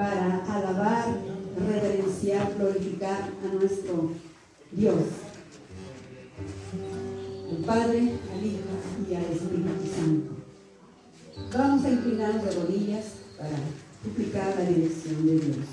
para alabar, reverenciar, glorificar a nuestro Dios, al Padre, al Hijo y al Espíritu Santo. Vamos a inclinar de rodillas para suplicar la dirección de Dios.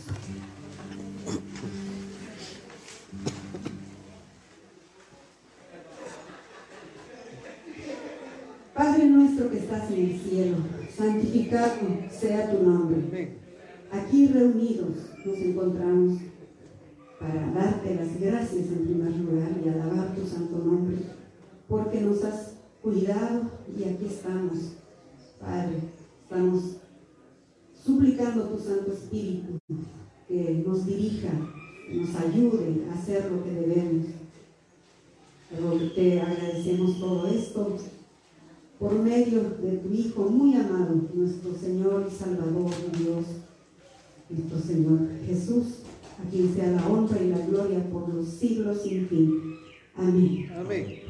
Padre nuestro que estás en el cielo, santificado sea tu nombre. Aquí reunidos nos encontramos para darte las gracias en primer lugar y alabar tu santo nombre, porque nos has cuidado y aquí estamos, Padre. Estamos suplicando tu Santo Espíritu que nos dirija, que nos ayude a hacer lo que debemos. Pero te agradecemos todo esto por medio de tu Hijo muy amado, nuestro Señor y Salvador, Dios, nuestro Señor Jesús, a quien sea la honra y la gloria por los siglos sin fin. Amén. Amén.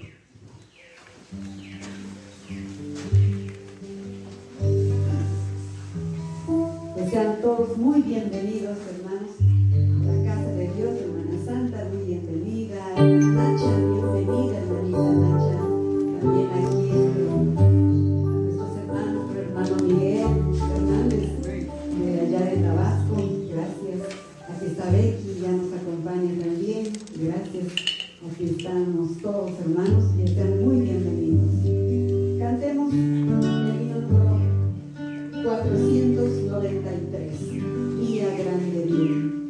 Que sean todos muy bienvenidos, hermanos, a la casa de Dios, hermana Santa, muy bienvenida. Nacha, bienvenida, hermanita Nacha. También aquí nuestros hermanos, nuestro hermano Miguel Hernández, de allá de Tabasco. Gracias. Aquí está Becky, ya nos acompaña también. Gracias. Aquí estamos todos, hermanos, que sean muy bienvenidos. Cantemos el himno 493, Día Grande Bien.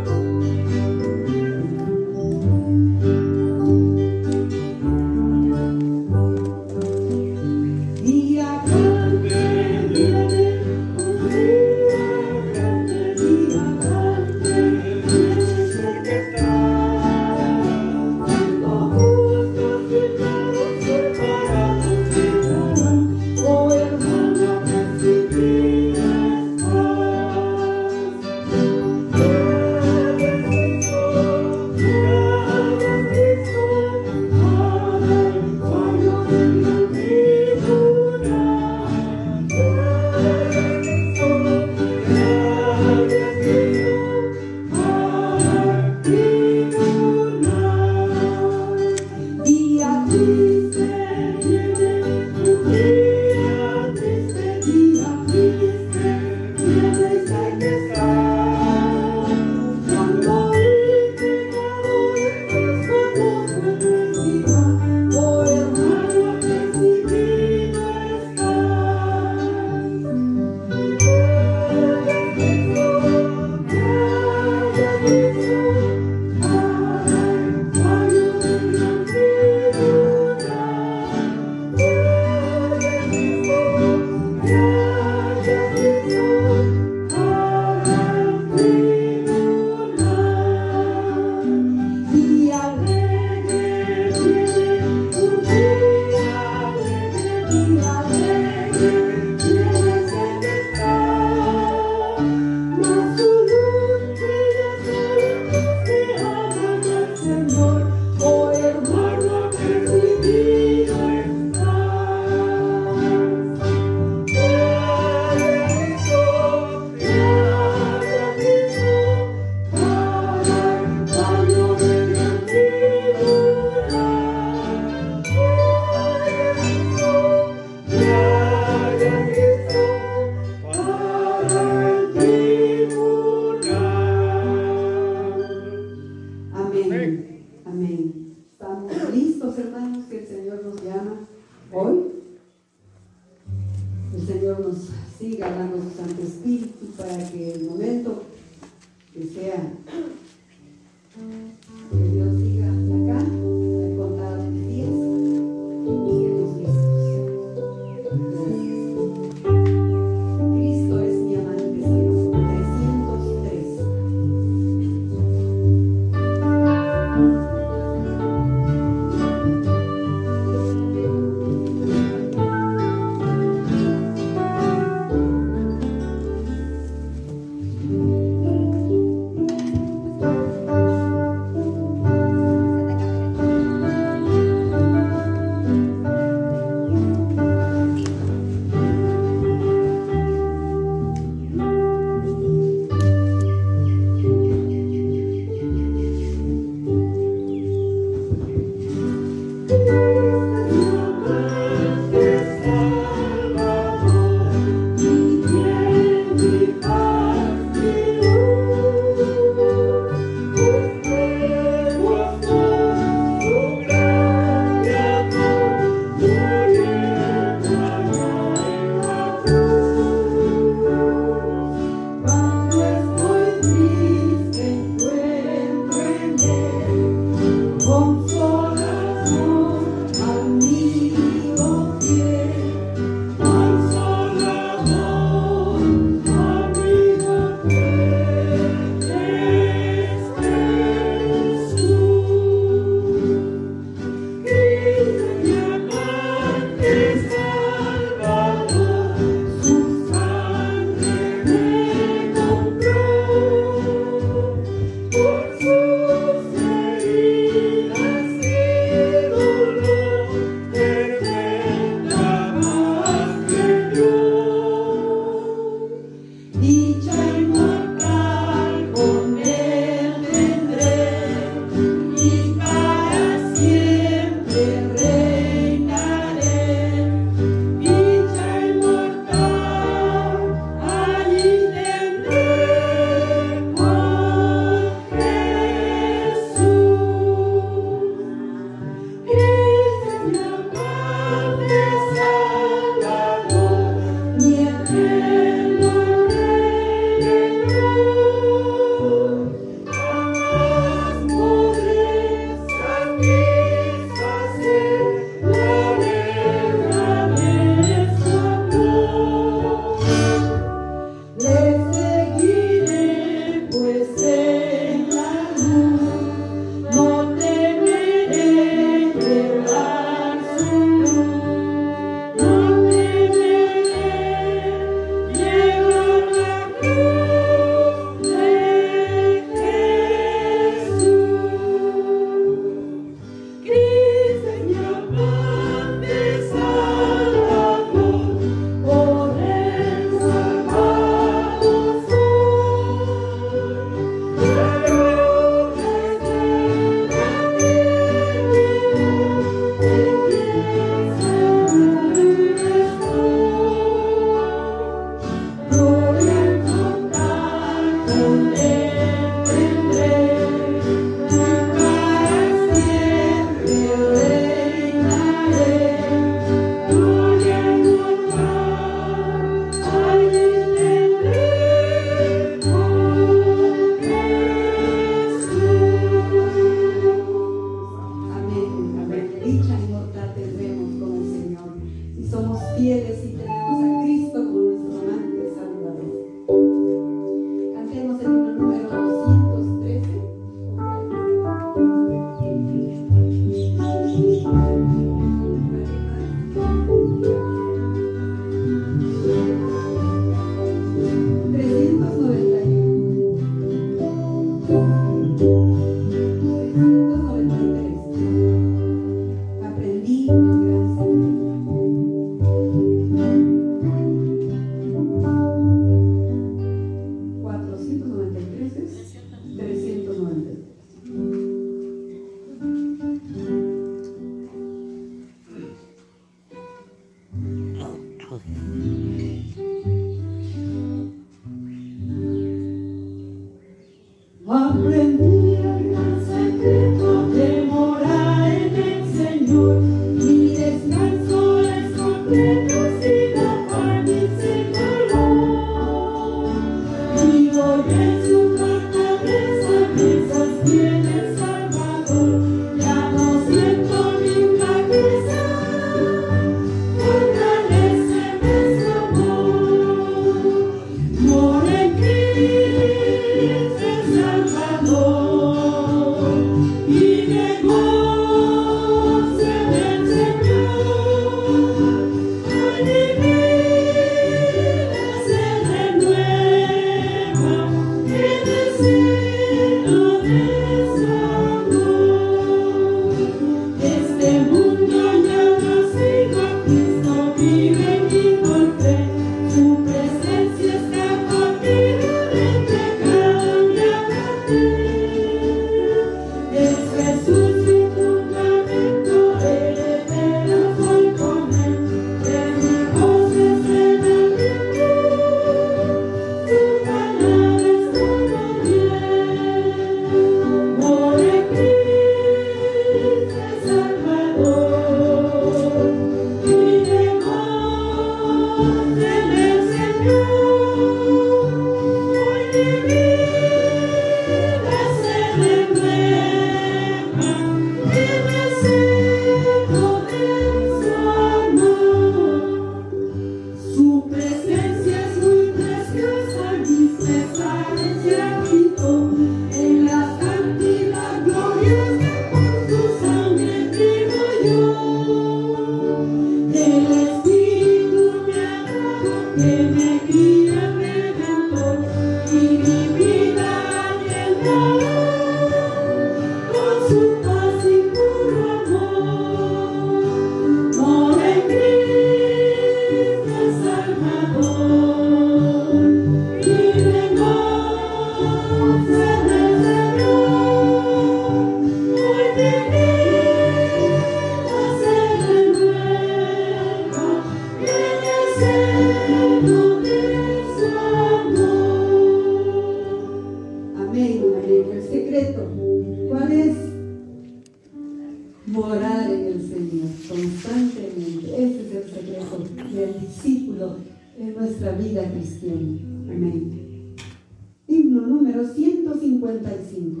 nuestra vida cristiana. Amén. Himno número 155.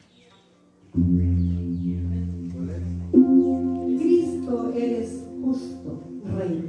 Cristo eres justo, Rey.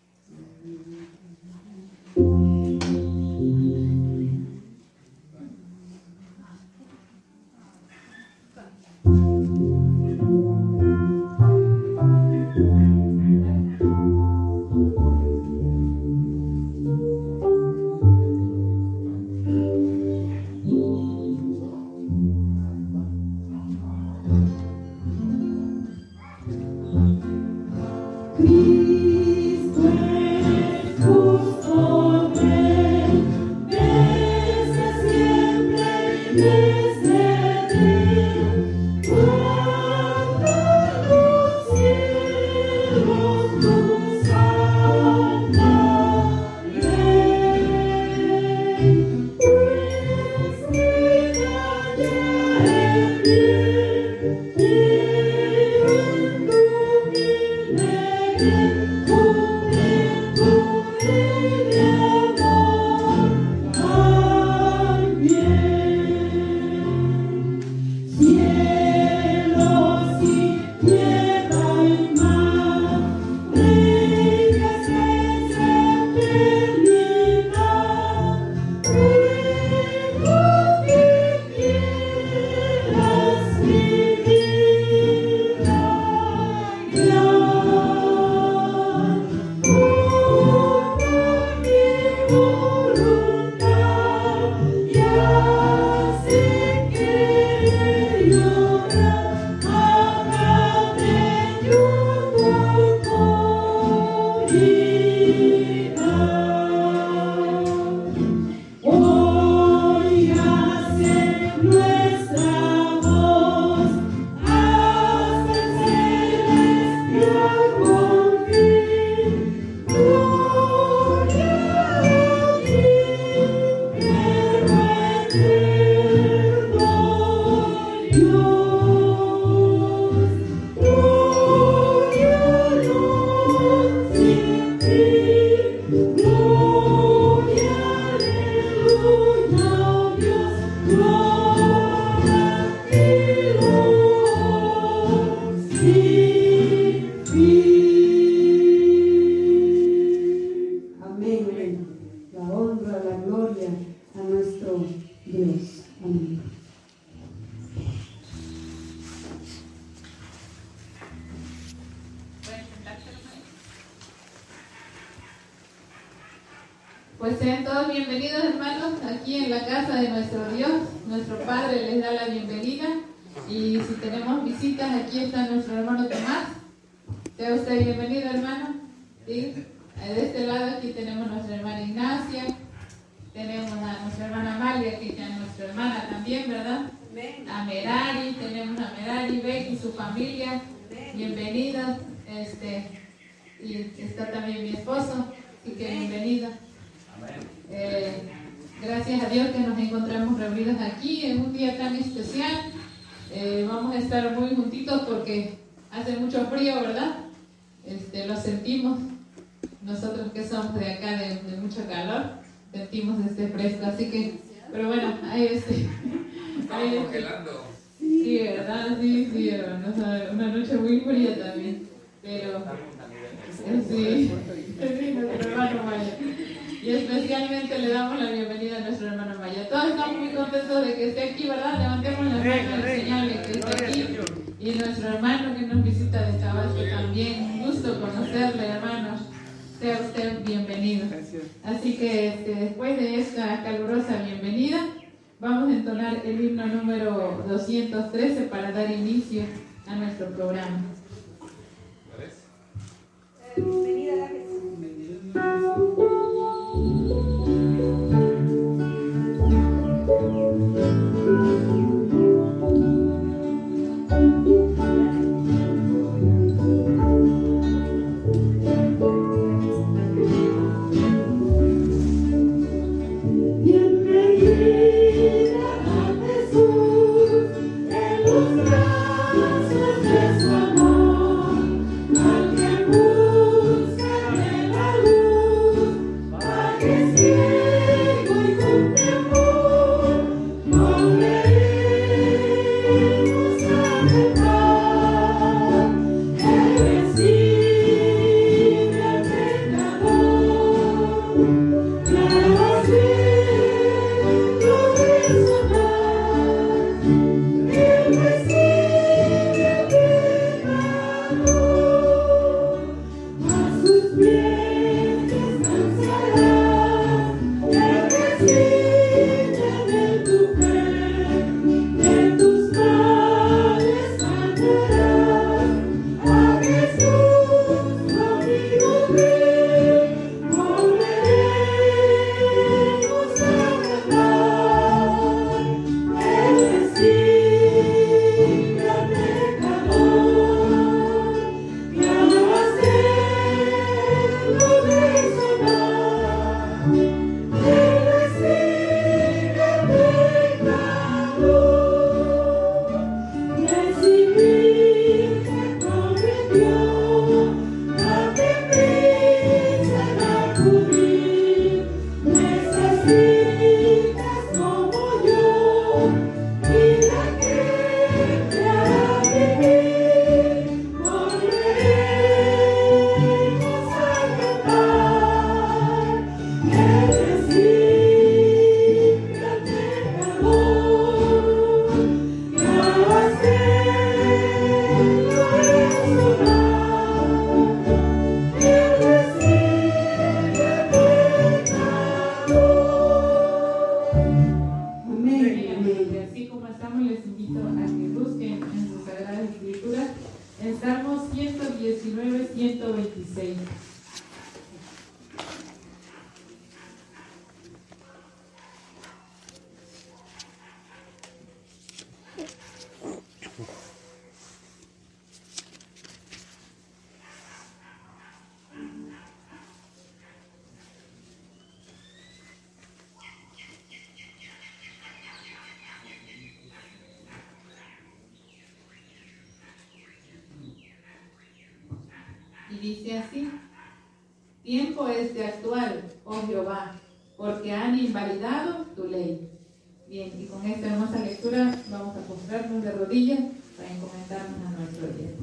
Pues sean todos bienvenidos, hermanos, aquí en la casa de nuestro Dios. Nuestro Padre les da la bienvenida. Y si tenemos visitas, aquí está nuestro hermano Tomás. Sea usted bienvenido, hermano. ¿Sí? De este lado aquí tenemos a nuestra hermana Ignacia. Tenemos a nuestra hermana Amalia, que es nuestra hermana también, ¿verdad? A Merari, tenemos a Merari, Becky y su familia. Bienvenidos. Y está también mi esposo, así que bienvenido. Gracias a Dios que nos encontramos reunidos aquí en un día tan especial. Vamos a estar muy juntitos porque hace mucho frío, ¿verdad? Lo sentimos. Nosotros que somos de acá de mucho calor, sentimos este fresco, así que, pero bueno, ahí congelando. Sí, ¿verdad? Sí, hermanos, una noche muy fría también, pero sí, nuestro hermano Maya. Y especialmente le damos la bienvenida a nuestro hermano Maya. Todos estamos muy contentos de que esté aquí, ¿verdad? Levantemos las manos en señal de que esté aquí. Y nuestro hermano que nos visita de Tabasco también. Un gusto conocerle, hermanos. Sea usted bienvenido. Así que después de esta calurosa bienvenida, vamos a entonar el himno número 213 para dar inicio a nuestro programa. Bienvenida a la Jesús. Brazos de su amor, al que busca Salmos 119, 126. Y dice así: tiempo es de actuar, oh Jehová, porque han invalidado tu ley. Bien, y con esta hermosa lectura vamos a postrarnos de rodillas para encomendarnos a nuestro Dios.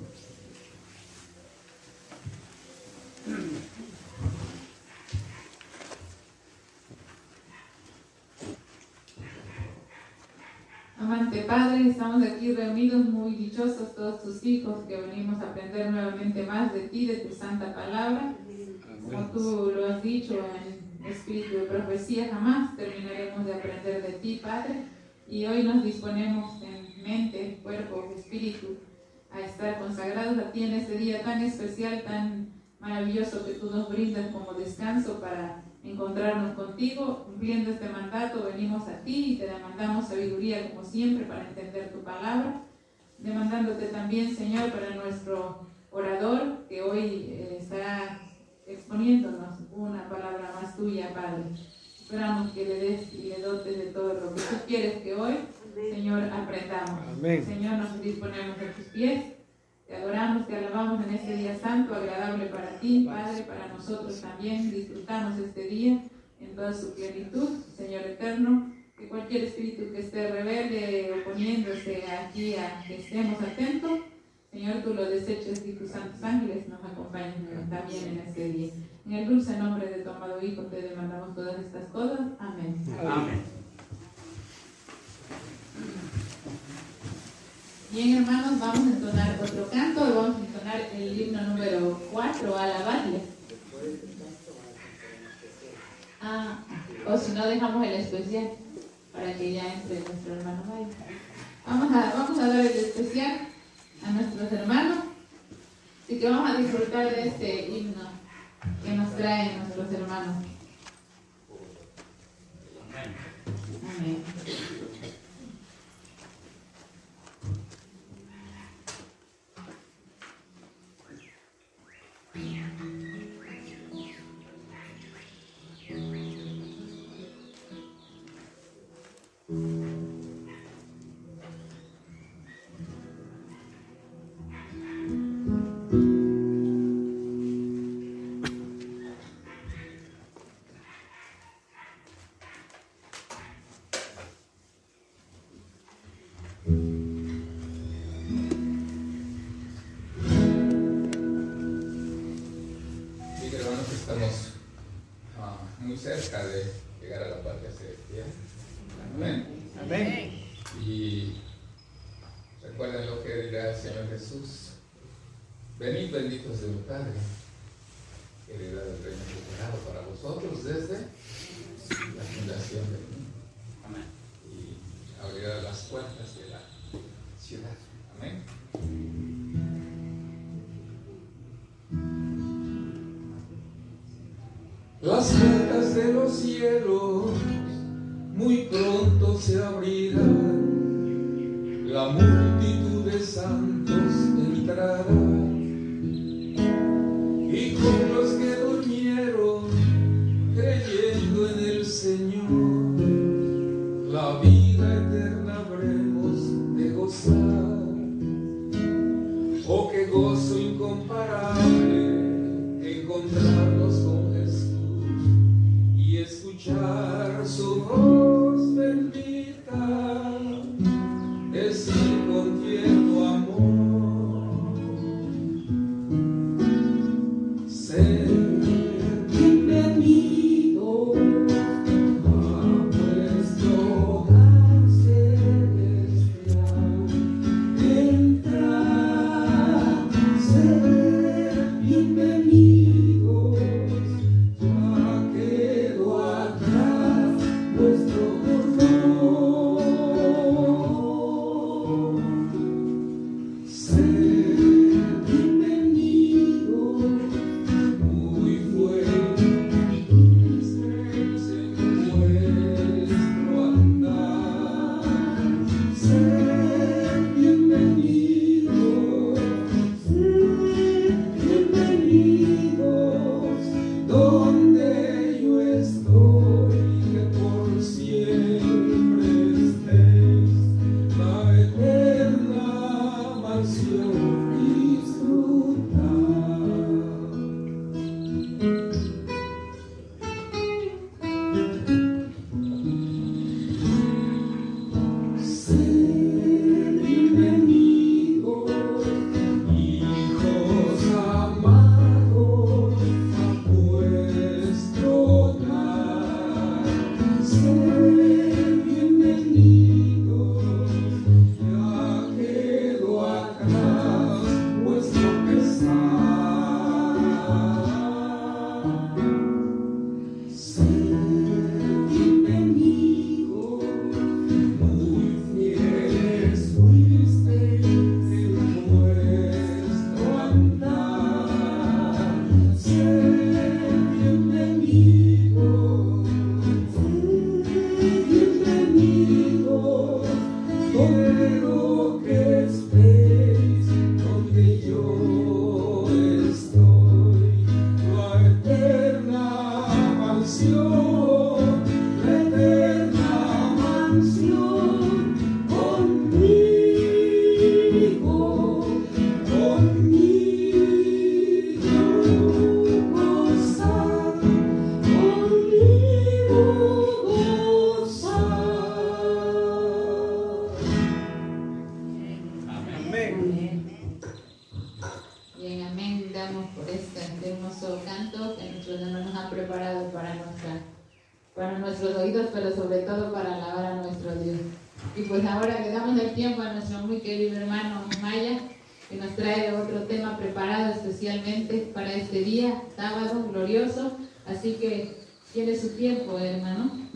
Amante Padre, estamos aquí reunidos muy dichosos todos tus hijos que venimos a aprender nuevamente más de ti, de tu santa palabra. Como tú lo has dicho en espíritu de profecía, jamás terminaremos de aprender de ti, Padre. Y hoy nos disponemos en mente, cuerpo, espíritu a estar consagrados a ti en este día tan especial, tan maravilloso que tú nos brindas como descanso para encontrarnos contigo. Cumpliendo este mandato venimos a ti y te demandamos sabiduría como siempre para entender tu palabra, demandándote también, Señor, para nuestro orador que hoy estará exponiéndonos una palabra más tuya, Padre. Esperamos que le des y le dotes de todo lo que tú quieres que hoy, Señor, aprendamos. Amén. Señor, nos disponemos a tus pies. Te adoramos, te alabamos en este día santo, agradable para ti, Padre, para nosotros también. Disfrutamos este día en toda su plenitud, Señor eterno. Que cualquier espíritu que esté rebelde, oponiéndose aquí a que estemos atentos, Señor, tú lo deseches y tus santos ángeles nos acompañen también en este día. En el dulce nombre de tu amado Hijo te demandamos todas estas cosas. Amén. Amén. Bien, hermanos, vamos a entonar otro canto y vamos a entonar el himno número 4, Alabarle. O si no, dejamos el especial para que ya entre nuestro hermano Mayo. Vamos a dar el especial a nuestros hermanos, así que vamos a disfrutar de este himno que nos traen nuestros hermanos. Amén. Cerca de llegar a la patria celestial. Amén. Amén. Y recuerden lo que dirá el Señor Jesús: venid benditos de mi Padre, heredad del reino preparado para vosotros desde la fundación del mundo. Amén. Y abrirá las puertas de la ciudad. Amén. Las puertas de los cielos muy pronto se abrirán, la multitud de santos entrará, y con los que durmieron creyendo en el Señor, la vida eterna habremos de gozar. Oh, qué gozo incomparable encontrarnos con Jesús y escuchar su voz bendita, decir con tierno amor: ser bienvenido a vuestro hogar celestial. Entrad, ser bienvenidos, ya quedó atrás vuestro dolor. Bien, amén. Damos por este hermoso canto que nuestros hermanos han preparado para nuestros oídos, pero sobre todo para alabar a nuestro Dios. Y pues ahora le damos el tiempo a nuestro muy querido hermano Maya, que nos trae otro tema preparado especialmente para este día, sábado glorioso. Así que tiene su tiempo, hermano.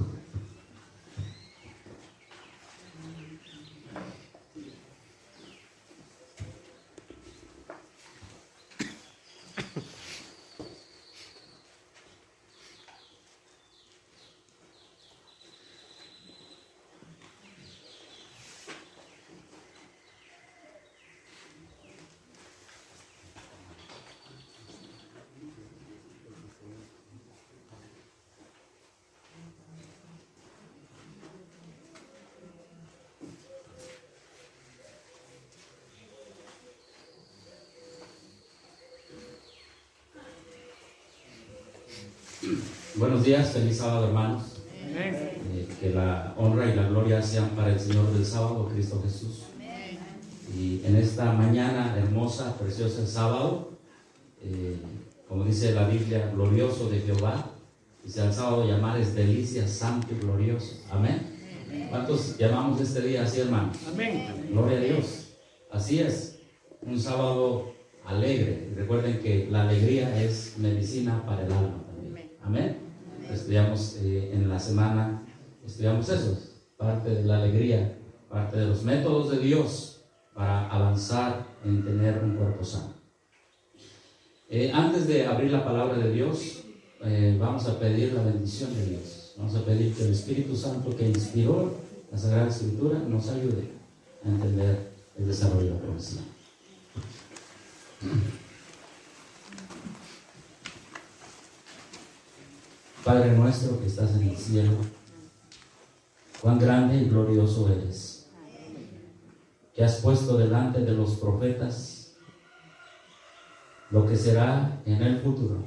Buenos días, feliz sábado, hermanos. Que la honra y la gloria sean para el Señor del sábado, Cristo Jesús. Y en esta mañana hermosa, preciosa el sábado, como dice la Biblia, glorioso de Jehová, dice al sábado llamar es delicia, santo y glorioso. Amén. ¿Cuántos llamamos este día así, hermanos? Amén. Gloria a Dios. Así es, un sábado alegre. Recuerden que la alegría es medicina para el alma también. Amén. Estudiamos en la semana, estudiamos eso, parte de la alegría, parte de los métodos de Dios para avanzar en tener un cuerpo sano. Antes de abrir la palabra de Dios, vamos a pedir la bendición de Dios. Vamos a pedir que el Espíritu Santo que inspiró la Sagrada Escritura nos ayude a entender el desarrollo de la profecía. Padre nuestro que estás en el cielo, cuán grande y glorioso eres, que has puesto delante de los profetas lo que será en el futuro,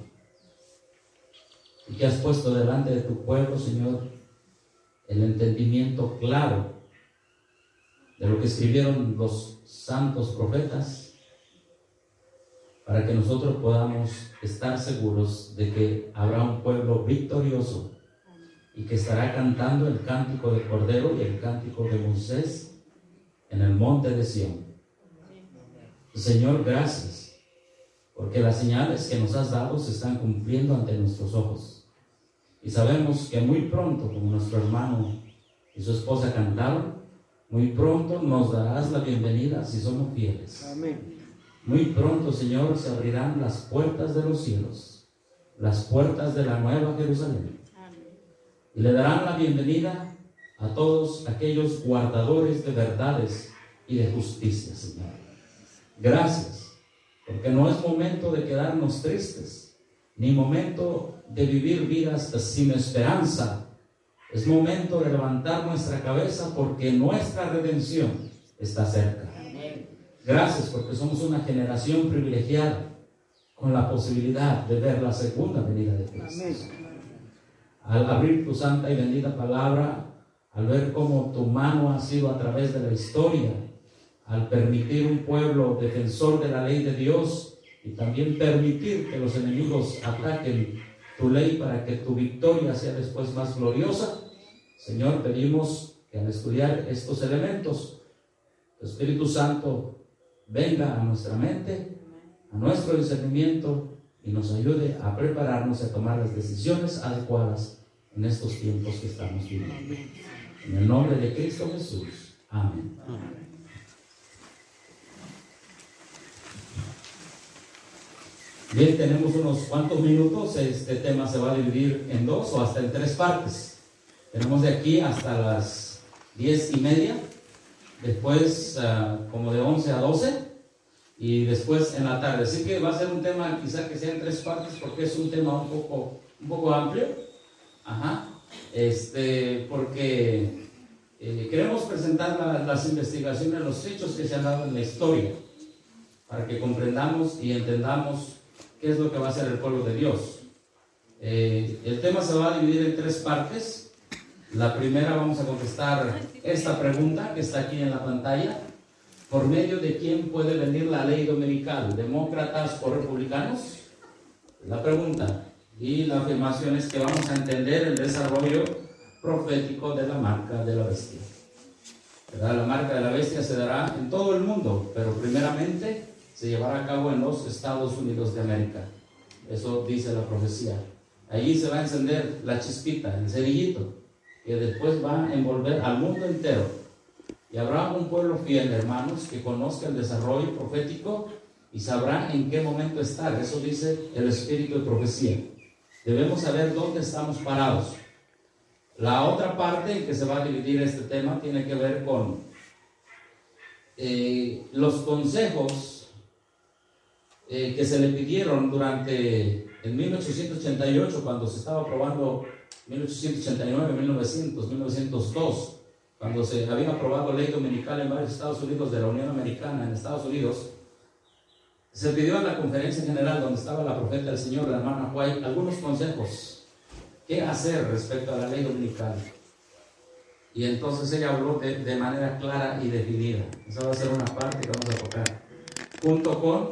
y que has puesto delante de tu pueblo, Señor, el entendimiento claro de lo que escribieron los santos profetas, para que nosotros podamos estar seguros de que habrá un pueblo victorioso y que estará cantando el cántico de Cordero y el cántico de Moisés en el monte de Sión. Señor, gracias, porque las señales que nos has dado se están cumpliendo ante nuestros ojos. Y sabemos que muy pronto, como nuestro hermano y su esposa cantaron, muy pronto nos darás la bienvenida si somos fieles. Amén. Muy pronto, Señor, se abrirán las puertas de los cielos, las puertas de la nueva Jerusalén. Amén. Y le darán la bienvenida a todos aquellos guardadores de verdades y de justicia, Señor. Gracias, porque no es momento de quedarnos tristes, ni momento de vivir vidas sin esperanza. Es momento de levantar nuestra cabeza porque nuestra redención está cerca. Gracias porque somos una generación privilegiada con la posibilidad de ver la segunda venida de Cristo. Al abrir tu santa y bendita palabra, al ver cómo tu mano ha sido a través de la historia, al permitir un pueblo defensor de la ley de Dios y también permitir que los enemigos ataquen tu ley para que tu victoria sea después más gloriosa, Señor, pedimos que al estudiar estos elementos, el Espíritu Santo venga a nuestra mente, a nuestro discernimiento y nos ayude a prepararnos a tomar las decisiones adecuadas en estos tiempos que estamos viviendo. En el nombre de Cristo Jesús. Amén. Bien, tenemos unos cuantos minutos. Este tema se va a dividir en dos o hasta en tres partes. Tenemos de aquí hasta las 10:30. Después como de 11 a 12 y después en la tarde. Así que va a ser un tema quizá que sea en tres partes porque es un tema un poco amplio. Porque queremos presentar las investigaciones, los hechos que se han dado en la historia para que comprendamos y entendamos qué es lo que va a hacer el pueblo de Dios. El tema se va a dividir en tres partes. La primera vamos a contestar esta pregunta que está aquí en la pantalla. ¿Por medio de quién puede venir la ley dominical? ¿Demócratas o republicanos? La pregunta. Y la afirmación es que vamos a entender el desarrollo profético de la marca de la bestia. ¿Verdad? La marca de la bestia se dará en todo el mundo, pero primeramente se llevará a cabo en los Estados Unidos de América. Eso dice la profecía. Allí se va a encender la chispita, el cerillito, que después va a envolver al mundo entero. Y habrá un pueblo fiel, hermanos, que conozca el desarrollo profético y sabrá en qué momento estar. Eso dice el espíritu de profecía. Debemos saber dónde estamos parados. La otra parte en que se va a dividir este tema tiene que ver con los consejos que se le pidieron en 1888, cuando se estaba aprobando 1889, 1900, 1902, cuando se había aprobado ley dominical en varios Estados Unidos de la Unión Americana, en Estados Unidos. Se pidió en la conferencia general donde estaba la profeta del Señor, la hermana White, algunos consejos. ¿Qué hacer respecto a la ley dominical? Y entonces ella habló de manera clara y definida. Esa va a ser una parte que vamos a tocar. Junto con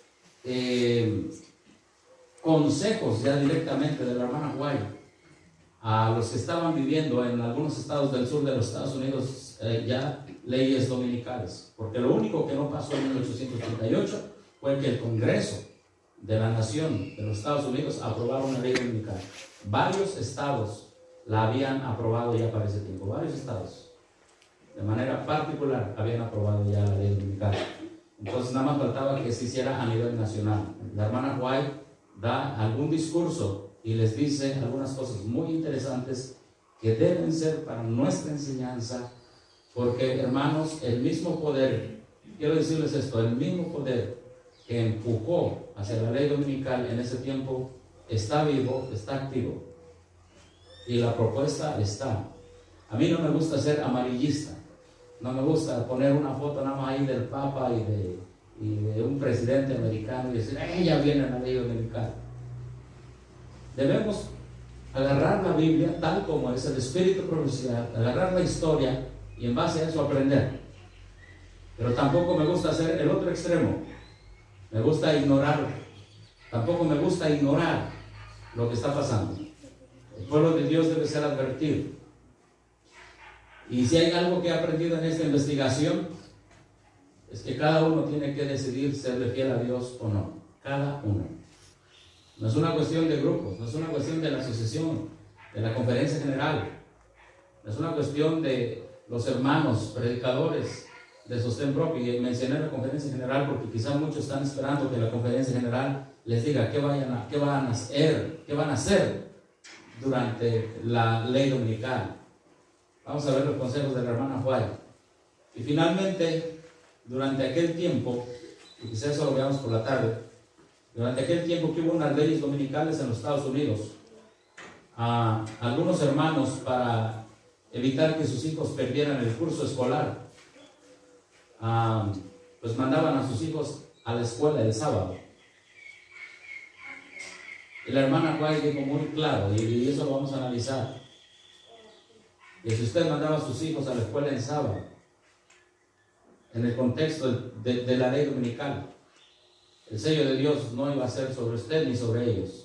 consejos ya directamente de la hermana White a los que estaban viviendo en algunos estados del sur de los Estados Unidos ya leyes dominicales. Porque lo único que no pasó en 1888 fue que el Congreso de la Nación de los Estados Unidos aprobara una ley dominical. Varios estados la habían aprobado ya para ese tiempo. Varios estados, de manera particular, habían aprobado ya la ley dominical. Entonces nada más faltaba que se hiciera a nivel nacional. La hermana White da algún discurso y les dice algunas cosas muy interesantes que deben ser para nuestra enseñanza, porque, hermanos, el mismo poder, quiero decirles esto, el mismo poder que empujó hacia la ley dominical en ese tiempo está vivo, está activo, y la propuesta está. A mí no me gusta ser amarillista, no me gusta poner una foto nada más ahí del Papa y de un presidente americano y decir, ya viene la ley dominical. Debemos agarrar la Biblia tal como es, el espíritu profesional, agarrar la historia y en base a eso aprender. Pero tampoco me gusta hacer el otro extremo. Me gusta ignorarlo. Tampoco me gusta ignorar lo que está pasando. El pueblo de Dios debe ser advertido. Y si hay algo que he aprendido en esta investigación, es que cada uno tiene que decidir serle fiel a Dios o no. Cada uno. No es una cuestión de grupos, no es una cuestión de la asociación, de la conferencia general. No es una cuestión de los hermanos, predicadores de sostén propio. Y mencioné la conferencia general porque quizás muchos están esperando que la conferencia general les diga qué van a hacer durante la ley dominical. Vamos a ver los consejos de la hermana White. Y finalmente, durante aquel tiempo, y quizás eso lo veamos por la tarde, durante aquel tiempo que hubo unas leyes dominicales en los Estados Unidos, algunos hermanos, para evitar que sus hijos perdieran el curso escolar, pues mandaban a sus hijos a la escuela el sábado. Y la hermana White dijo muy claro, y eso lo vamos a analizar, que si usted mandaba a sus hijos a la escuela en sábado, en el contexto de la ley dominical, el sello de Dios no iba a ser sobre usted ni sobre ellos.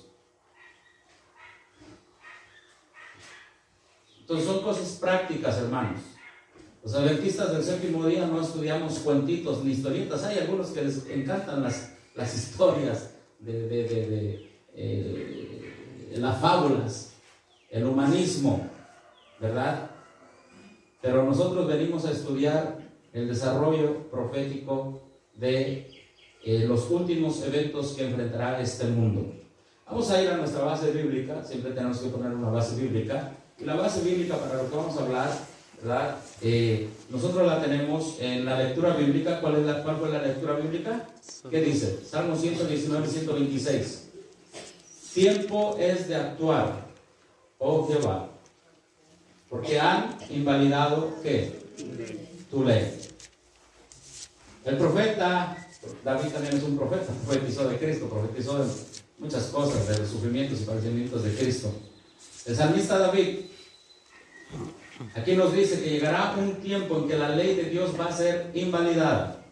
Entonces son cosas prácticas, hermanos. Los adventistas del séptimo día no estudiamos cuentitos ni historietas. Hay algunos que les encantan las historias de las fábulas, el humanismo, ¿verdad? Pero nosotros venimos a estudiar el desarrollo profético de los últimos eventos que enfrentará este mundo. Vamos a ir a nuestra base bíblica. Siempre tenemos que poner una base bíblica. Y la base bíblica para lo que vamos a hablar, ¿verdad? Nosotros la tenemos en la lectura bíblica. ¿Cuál fue la lectura bíblica? ¿Qué dice? Salmo 119, 126. Tiempo es de actuar, oh Jehová, porque han invalidado, ¿qué? Tu ley. El profeta David también es un profeta, profetizó de Cristo, profetizó de muchas cosas, de los sufrimientos y padecimientos de Cristo. El salmista David aquí nos dice que llegará un tiempo en que la ley de Dios va a ser invalidada.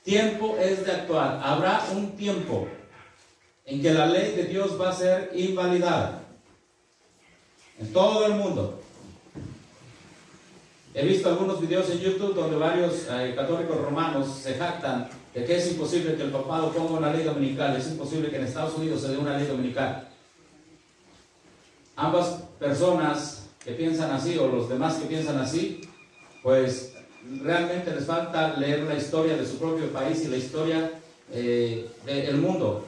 Tiempo es de actuar. Habrá un tiempo en que la ley de Dios va a ser invalidada en todo el mundo. He visto algunos videos en YouTube donde varios católicos romanos se jactan de que es imposible que el papado ponga una ley dominical, es imposible que en Estados Unidos se dé una ley dominical. Ambas personas que piensan así, o los demás que piensan así, pues realmente les falta leer la historia de su propio país y la historia del mundo.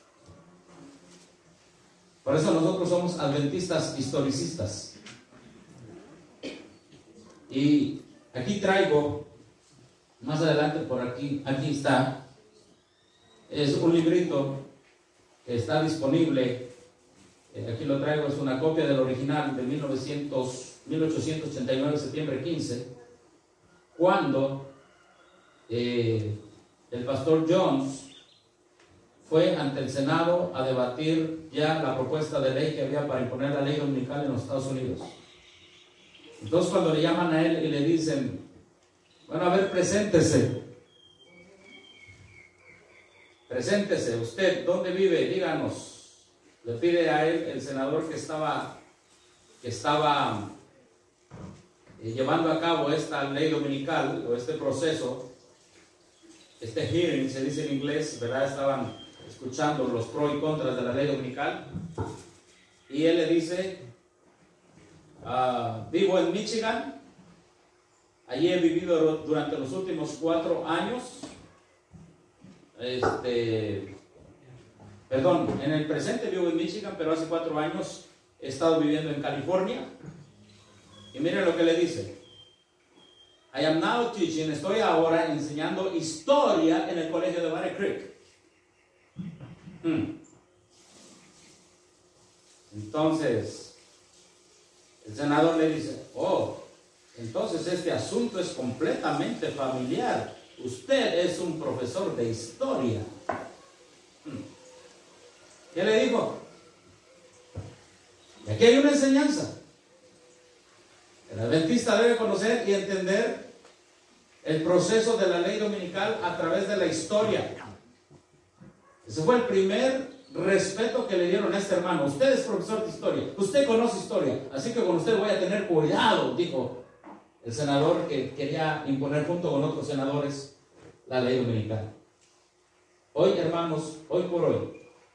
Por eso nosotros somos adventistas historicistas. Y aquí traigo, más adelante por aquí está, es un librito que está disponible, aquí lo traigo, es una copia del original de 1889, septiembre 15, cuando el pastor Jones fue ante el Senado a debatir ya la propuesta de ley que había para imponer la ley dominical en los Estados Unidos. Entonces cuando le llaman a él y le dicen, bueno, a ver, preséntese, usted, ¿dónde vive? Díganos. Le pide a él el senador que estaba llevando a cabo esta ley dominical, o este proceso, este hearing, se dice en inglés, ¿verdad? Estaban escuchando los pros y contras de la ley dominical, y él le dice, vivo en Michigan, allí he vivido durante los últimos 4 años, en el presente vivo en Michigan, pero hace 4 años he estado viviendo en California. Y miren lo que le dice: I am now teaching, estoy ahora enseñando historia en el colegio de Battle Creek. Entonces el senador le dice, entonces este asunto es completamente familiar, usted es un profesor de historia. ¿Qué le dijo? Y aquí hay una enseñanza. El adventista debe conocer y entender el proceso de la ley dominical a través de la historia. Ese fue el primer respeto que le dieron a este hermano. Usted es profesor de historia, usted conoce historia, así que con usted voy a tener cuidado, dijo el senador que quería imponer junto con otros senadores la ley dominical. Hoy, hermanos, hoy por hoy,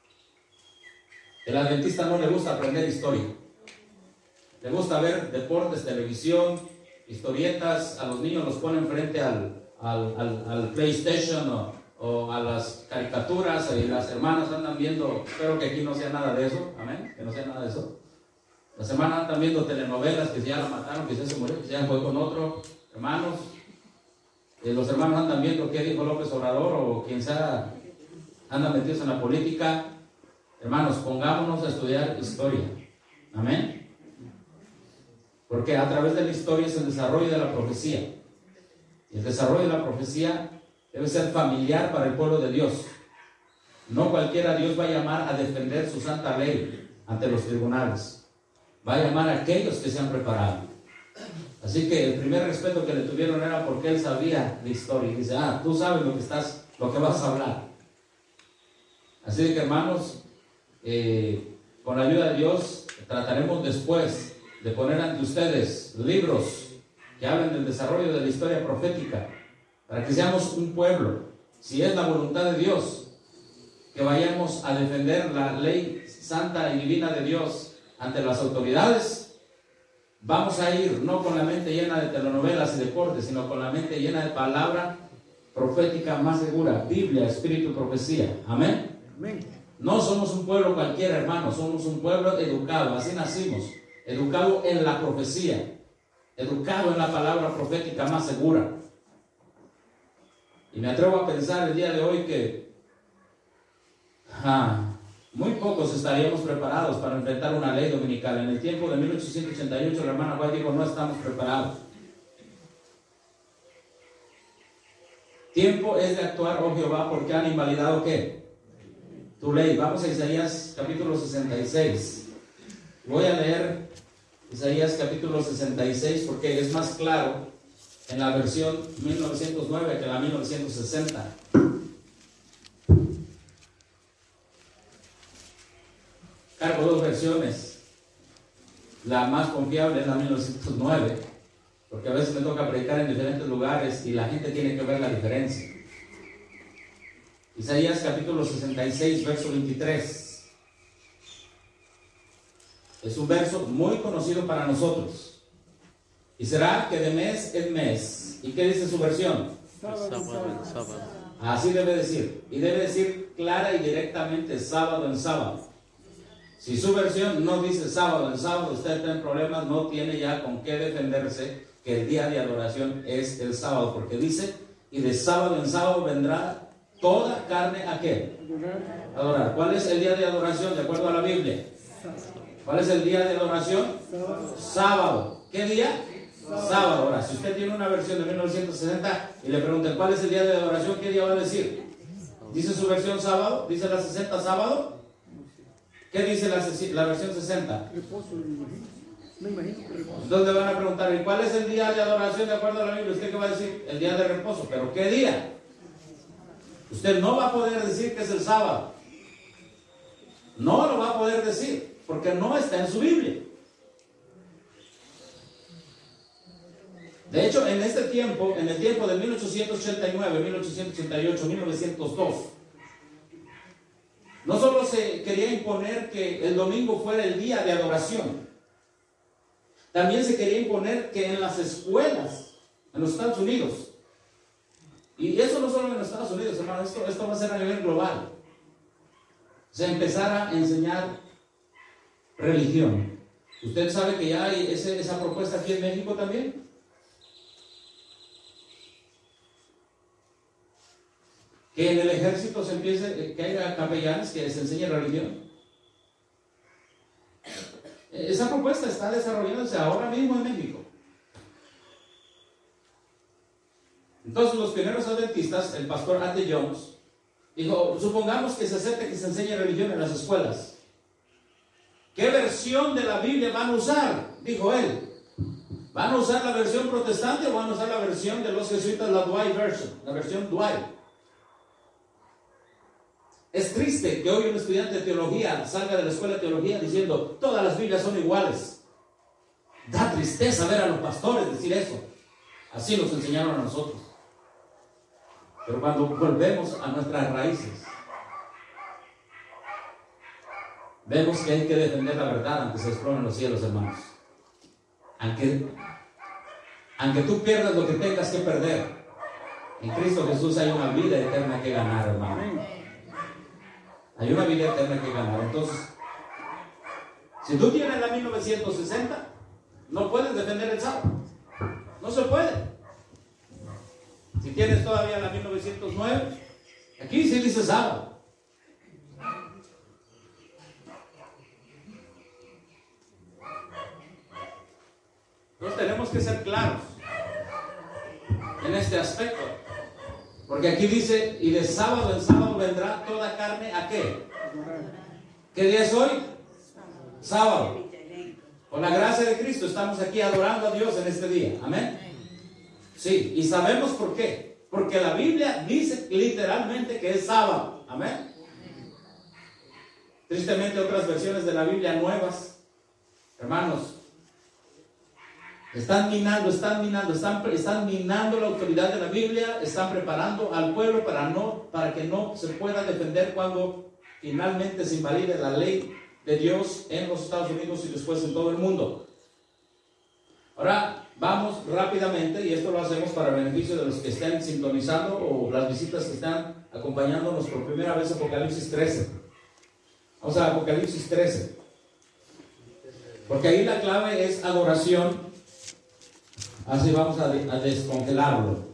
el adventista no le gusta aprender historia. Le gusta ver deportes, televisión, historietas. A los niños los ponen frente al PlayStation o a las caricaturas, y las hermanas andan viendo, espero que aquí no sea nada de eso, amén, que no sea nada de eso. Las hermanas andan viendo telenovelas, que si ya la mataron, que si ya se murió, que si ya fue con otro, hermanos. Los hermanos andan viendo qué dijo López Obrador, o quien sea, andan metidos en la política. Hermanos, pongámonos a estudiar historia, amén. Porque a través de la historia es el desarrollo de la profecía. Y el desarrollo de la profecía debe ser familiar para el pueblo de Dios. No cualquiera Dios va a llamar a defender su santa ley ante los tribunales. Va a llamar a aquellos que se han preparado. Así que el primer respeto que le tuvieron era porque él sabía de historia. Y dice, tú sabes lo que vas a hablar. Así que, hermanos, con la ayuda de Dios, trataremos después de poner ante ustedes libros que hablen del desarrollo de la historia profética, para que seamos un pueblo, si es la voluntad de Dios, que vayamos a defender la ley santa y divina de Dios ante las autoridades. Vamos a ir no con la mente llena de telenovelas y deportes, sino con la mente llena de palabra profética más segura, Biblia, Espíritu y profecía. Amén. Amén. No somos un pueblo cualquiera, hermanos, somos un pueblo educado, así nacimos, educado en la profecía, educado en la palabra profética más segura. Y me atrevo a pensar el día de hoy que muy pocos estaríamos preparados para enfrentar una ley dominical. En el tiempo de 1888 la hermana White dijo, no estamos preparados. Tiempo es de actuar, oh Jehová, porque han invalidado ¿qué? Tu ley. Vamos a Isaías capítulo 66. Voy a leer Isaías capítulo 66 porque es más claro en la versión 1909 que en la 1960. Cargo dos versiones. La más confiable es la 1909, porque a veces me toca predicar en diferentes lugares y la gente tiene que ver la diferencia. Isaías capítulo 66, verso 23. Es un verso muy conocido para nosotros. Y será que de mes en mes. ¿Y qué dice su versión? Sábado. Así debe decir. Y debe decir clara y directamente sábado en sábado. Si su versión no dice sábado en sábado, usted está en problemas, no tiene ya con qué defenderse que el día de adoración es el sábado. Porque dice, y de sábado en sábado vendrá toda carne ¿a qué? Adorar. ¿Cuál es el día de adoración de acuerdo a la Biblia? ¿Cuál es el día de adoración? Sábado. ¿Qué día? Sábado. Ahora, si usted tiene una versión de 1960 y le preguntan ¿cuál es el día de adoración? ¿Qué día va a decir? ¿Dice su versión sábado? ¿Dice la 60 sábado? ¿Qué dice la versión 60? Entonces le van a preguntar ¿y cuál es el día de adoración de acuerdo a la Biblia? ¿Usted qué va a decir? El día de reposo. ¿Pero qué día? Usted no va a poder decir que es el sábado. No lo va a poder decir porque no está en su Biblia. De hecho, en este tiempo, en el tiempo de 1889, 1888, 1902, no solo se quería imponer que el domingo fuera el día de adoración, también se quería imponer que en las escuelas, en los Estados Unidos, y eso no solo en los Estados Unidos, hermano, esto va a ser a nivel global, se empezara a enseñar religión. ¿Usted sabe que ya hay esa propuesta aquí en México también? Que en el ejército se empiece, que haya capellanes que se enseñen religión. Esa propuesta está desarrollándose ahora mismo en México. Entonces los pioneros adventistas, el pastor A.T. Jones, dijo, supongamos que se acepte que se enseñe religión en las escuelas. ¿Qué versión de la Biblia van a usar? Dijo él. ¿Van a usar la versión protestante o van a usar la versión de los jesuitas, la Dwight version, la versión Dwight? Es triste que hoy un estudiante de teología salga de la escuela de teología diciendo todas las Biblias son iguales. Da tristeza ver a los pastores decir eso. Así nos enseñaron a nosotros. Pero cuando volvemos a nuestras raíces, vemos que hay que defender la verdad aunque se desplomen los cielos, hermanos. Aunque tú pierdas lo que tengas que perder, en Cristo Jesús hay una vida eterna que ganar, hermano. Hay una vida eterna que ganar. Entonces, si tú tienes la 1960, no puedes defender el sábado. No se puede. Si tienes todavía la 1909, aquí sí dice sábado. Entonces tenemos que ser claros en este aspecto. Porque aquí dice, y de sábado en sábado vendrá toda carne ¿a qué? ¿Qué día es hoy? Sábado. Por la gracia de Cristo estamos aquí adorando a Dios en este día. Amén. Sí, y sabemos por qué. Porque la Biblia dice literalmente que es sábado. Amén. Tristemente otras versiones de la Biblia nuevas, hermanos, están minando la autoridad de la Biblia, están preparando al pueblo para que no se pueda defender cuando finalmente se invalide la ley de Dios en los Estados Unidos y después en todo el mundo. Ahora vamos rápidamente, y esto lo hacemos para el beneficio de los que estén sintonizando o las visitas que están acompañándonos por primera vez a Apocalipsis 13. Vamos a Apocalipsis 13, porque ahí la clave es adoración. Así vamos a descongelarlo.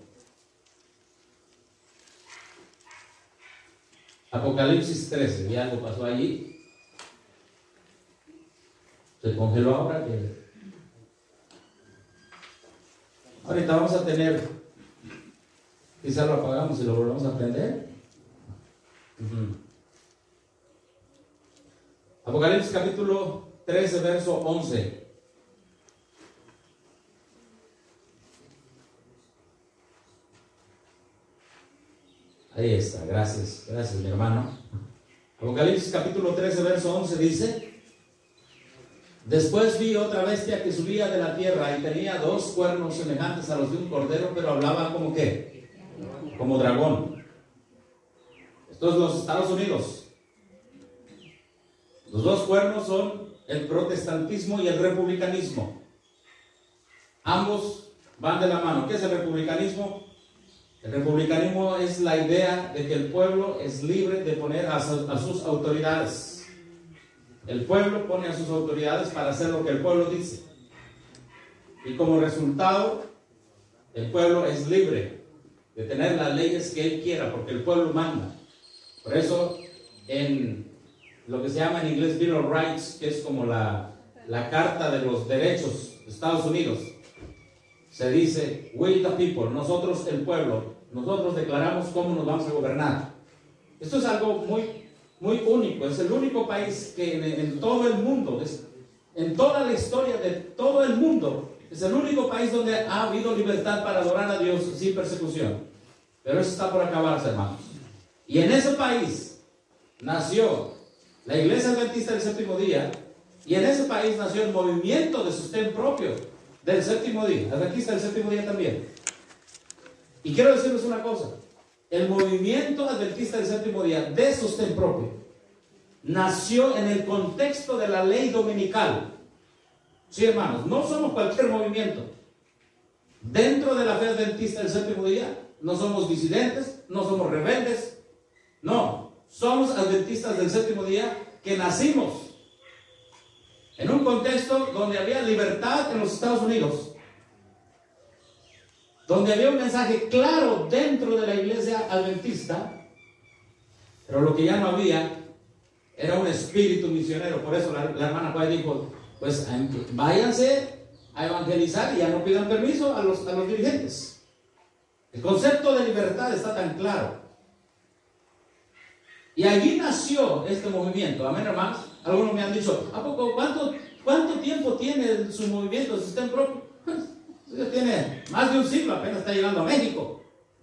Apocalipsis 13, y algo pasó allí. Se congeló ahora. Ahorita vamos a tener, quizá lo apagamos y lo volvemos a prender. Apocalipsis capítulo 13, verso 11. Ahí está, gracias, gracias mi hermano. Apocalipsis capítulo 13, verso 11 dice: después vi otra bestia que subía de la tierra y tenía 2 cuernos semejantes a los de un cordero, pero hablaba como ¿qué? Como dragón. Esto es los Estados Unidos. Los 2 cuernos son el protestantismo y el republicanismo. Ambos van de la mano. ¿Qué es el republicanismo? El republicanismo es la idea de que el pueblo es libre de poner a sus autoridades. El pueblo pone a sus autoridades para hacer lo que el pueblo dice. Y como resultado, el pueblo es libre de tener las leyes que él quiera, porque el pueblo manda. Por eso, en lo que se llama en inglés Bill of Rights, que es como la Carta de los Derechos de Estados Unidos, se dice: we the people, nosotros el pueblo, nosotros declaramos cómo nos vamos a gobernar. Esto es algo muy único. Es el único país que en todo el mundo, en toda la historia de todo el mundo, es el único país donde ha habido libertad para adorar a Dios sin persecución. Pero eso está por acabarse, hermanos. Y en ese país nació la Iglesia Adventista del Séptimo Día, y en ese país nació el movimiento de sostén propio del Séptimo Día, Adventista del Séptimo Día también. Y quiero decirles una cosa: el movimiento adventista del Séptimo Día de sostén propio nació en el contexto de la ley dominical. Sí, hermanos, no somos cualquier movimiento. Dentro de la fe adventista del Séptimo Día no somos disidentes, no somos rebeldes, no, somos adventistas del Séptimo Día que nacimos en un contexto donde había libertad en los Estados Unidos, donde había un mensaje claro dentro de la iglesia adventista, pero lo que ya no había era un espíritu misionero. Por eso la hermana Juárez dijo: pues váyanse a evangelizar y ya no pidan permiso a los dirigentes. El concepto de libertad está tan claro. Y allí nació este movimiento. Amén, hermanos. Algunos me han dicho: ¿a poco cuánto tiempo tiene su movimiento de sostén propio? Tiene más de un siglo, apenas está llegando a México.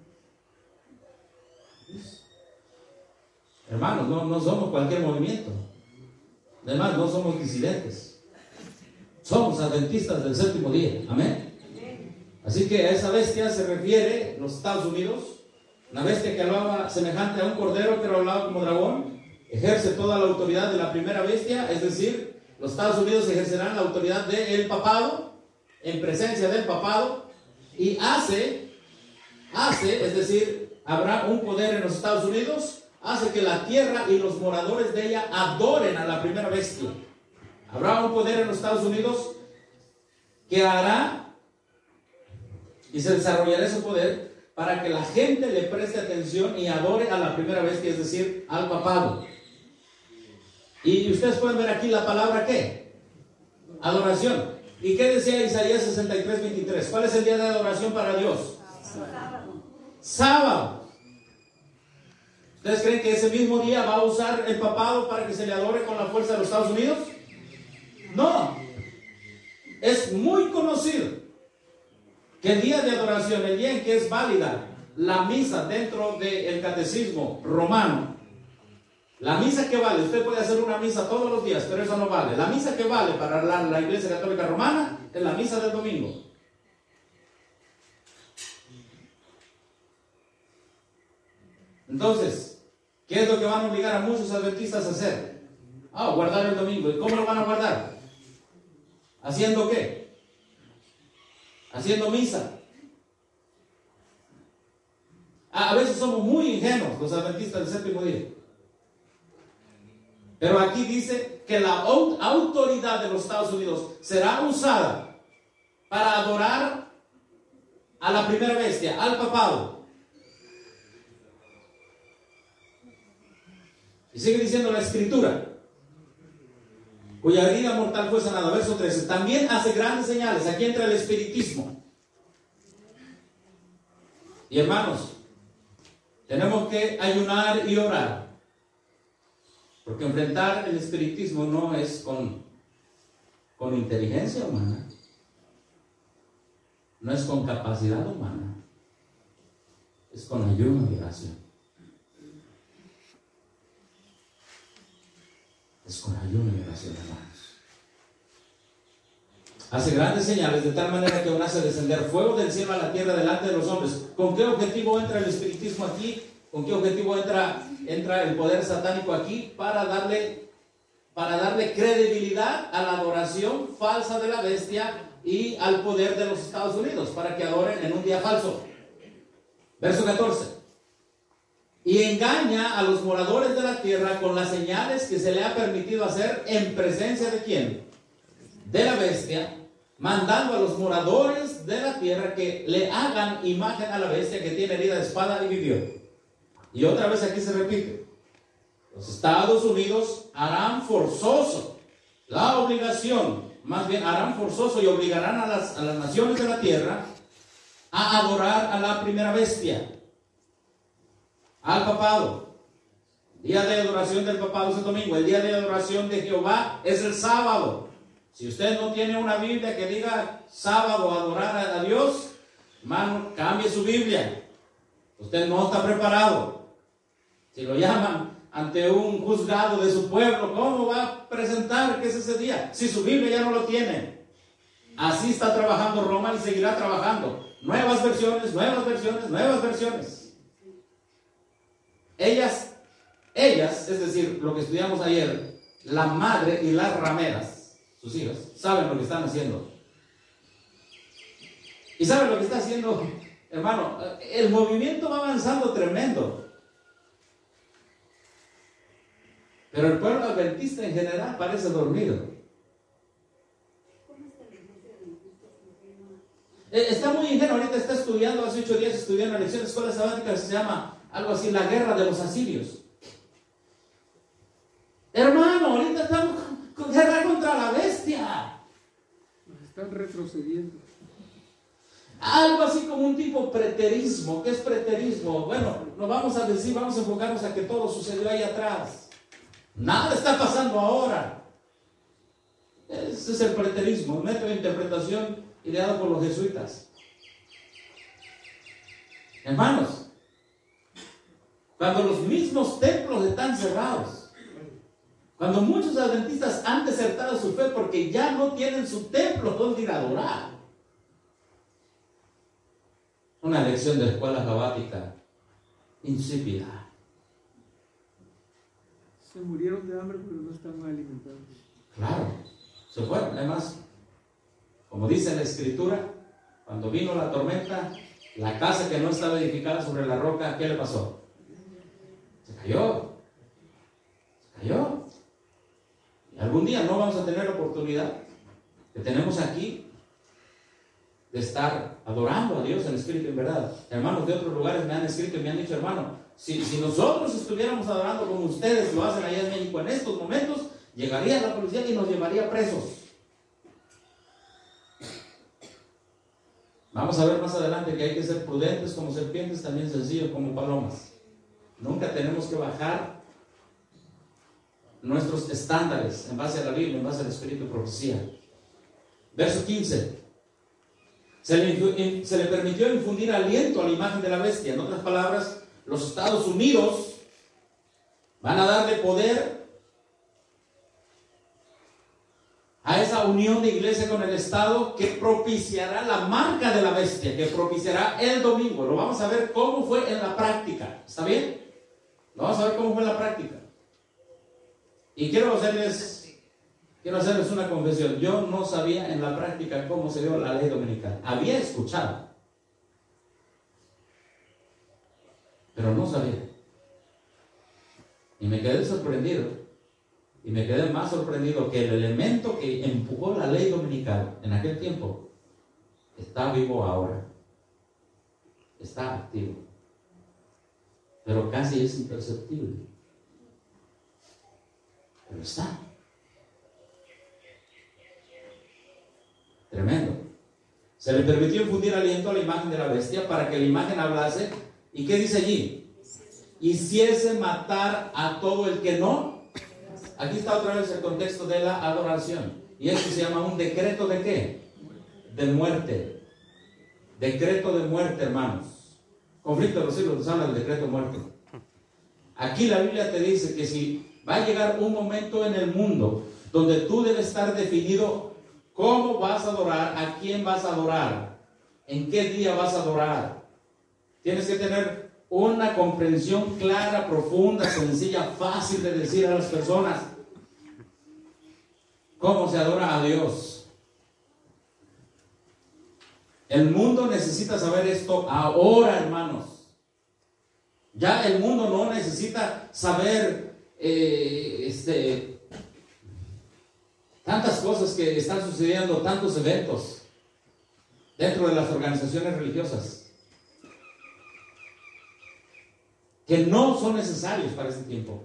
Hermanos, no somos cualquier movimiento. Además, no somos disidentes. Somos adventistas del Séptimo Día. Amén. Así que a esa bestia se refiere los Estados Unidos. Una bestia que hablaba semejante a un cordero, pero hablaba como dragón. Ejerce toda la autoridad de la primera bestia, es decir, los Estados Unidos ejercerán la autoridad del papado, en presencia del papado, y hace, es decir, habrá un poder en los Estados Unidos, hace que la tierra y los moradores de ella adoren a la primera bestia. Habrá un poder en los Estados Unidos que hará y se desarrollará ese poder para que la gente le preste atención y adore a la primera bestia, es decir, al papado. Y ustedes pueden ver aquí la palabra ¿qué? Adoración. ¿Y qué decía Isaías 63:23? ¿Cuál es el día de adoración para Dios? Sábado. ¿Ustedes creen que ese mismo día va a usar el papado para que se le adore con la fuerza de los Estados Unidos? No. Es muy conocido que el día de adoración, el día en que es válida la misa dentro del catecismo romano, la misa que vale, usted puede hacer una misa todos los días, pero eso no vale. La misa que vale para la Iglesia Católica Romana es la misa del domingo. Entonces, ¿qué es lo que van a obligar a muchos adventistas a hacer? Guardar el domingo. ¿Y cómo lo van a guardar? ¿Haciendo qué? Haciendo misa. A veces somos muy ingenuos los adventistas del Séptimo Día. Pero aquí dice que la autoridad de los Estados Unidos será usada para adorar a la primera bestia, al papado. Y sigue diciendo la Escritura, cuya herida mortal fue sanada. Verso 13. También hace grandes señales. Aquí entra el espiritismo. Y hermanos, tenemos que ayunar y orar, porque enfrentar el espiritismo no es con inteligencia humana, no es con capacidad humana, es con ayuno y oración. Es con ayuno y oración, hermanos. Hace grandes señales de tal manera que aún hace descender fuego del cielo a la tierra delante de los hombres. ¿Con qué objetivo entra el espiritismo aquí? ¿Con qué objetivo entra el poder satánico aquí? Para darle credibilidad a la adoración falsa de la bestia y al poder de los Estados Unidos, para que adoren en un día falso. Verso 14. Y engaña a los moradores de la tierra con las señales que se le ha permitido hacer en presencia de ¿quién? De la bestia, mandando a los moradores de la tierra que le hagan imagen a la bestia que tiene herida de espada y vivió. Y otra vez aquí se repite. Los Estados Unidos harán forzoso la obligación, más bien harán forzoso y obligarán a las naciones de la tierra a adorar a la primera bestia, al papado. El día de adoración del papado es el domingo. El día de adoración de Jehová es el sábado. Si usted no tiene una Biblia que diga sábado adorar a Dios, hermano, cambie su Biblia. Usted no está preparado. Si lo llaman ante un juzgado de su pueblo, ¿cómo va a presentar que es ese día? Si su Biblia ya no lo tiene. Así está trabajando Roma y seguirá trabajando. Nuevas versiones, nuevas versiones, nuevas versiones. Ellas, es decir, lo que estudiamos ayer, la madre y las rameras, sus hijas, saben lo que están haciendo. Y saben lo que está haciendo, hermano, el movimiento va avanzando tremendo. Pero el pueblo adventista en general parece dormido. Está muy ingenuo, ahorita está estudiando, hace 8 días estudió en la lección de escuela sabática que se llama algo así, la guerra de los asirios. Hermano, ahorita estamos con guerra contra la bestia. Nos están retrocediendo. Algo así como un tipo preterismo. ¿Qué es preterismo? Bueno, nos vamos a decir, vamos a enfocarnos a que todo sucedió ahí atrás. Nada está pasando ahora. Ese es el preterismo, un método de interpretación ideado por los jesuitas. Hermanos, cuando los mismos templos están cerrados, cuando muchos adventistas han desertado su fe porque ya no tienen su templo donde ir a adorar. Una lección de escuela sabática insípida. Se murieron de hambre, pero no están mal alimentados. Claro, se fueron. Además, como dice la Escritura, cuando vino la tormenta, la casa que no estaba edificada sobre la roca, ¿qué le pasó? Se cayó. Se cayó. Y algún día no vamos a tener la oportunidad que tenemos aquí de estar adorando a Dios en espíritu y en verdad. Hermanos de otros lugares me han escrito y me han dicho, hermano, si nosotros estuviéramos adorando como ustedes lo hacen allá en México en estos momentos, llegaría la policía y nos llevaría presos. Vamos a ver más adelante que hay que ser prudentes como serpientes, también sencillos como palomas. Nunca tenemos que bajar nuestros estándares en base a la Biblia, en base al Espíritu de profecía. Verso 15. Se le permitió infundir aliento a la imagen de la bestia. En otras palabras, los Estados Unidos van a darle poder a esa unión de iglesia con el Estado que propiciará la marca de la bestia, que propiciará el domingo. Lo vamos a ver cómo fue en la práctica. ¿Está bien? Lo vamos a ver cómo fue en la práctica. Y quiero hacerles una confesión. Yo no sabía en la práctica cómo se dio la ley dominical. Había escuchado, pero no sabía. Y me quedé sorprendido. Y me quedé más sorprendido que el elemento que empujó la ley dominical en aquel tiempo está vivo ahora. Está activo. Pero casi es imperceptible. Pero está. Tremendo. Se le permitió infundir aliento a la imagen de la bestia para que la imagen hablase. ¿Y qué dice allí? Hiciese matar a todo el que no. Aquí está otra vez el contexto de la adoración. Y esto se llama un decreto de ¿qué? De muerte. Decreto de muerte, hermanos. Conflicto de los siglos nos habla del decreto de muerte. Aquí la Biblia te dice que si Va a llegar un momento en el mundo donde tú debes estar definido cómo vas a adorar, a quién vas a adorar, en qué día vas a adorar. Tienes que tener una comprensión clara, profunda, sencilla, fácil de decir a las personas cómo se adora a Dios. El mundo necesita saber esto ahora, hermanos. Ya el mundo no necesita saber tantas cosas que están sucediendo, tantos eventos dentro de las organizaciones religiosas que no son necesarios para este tiempo.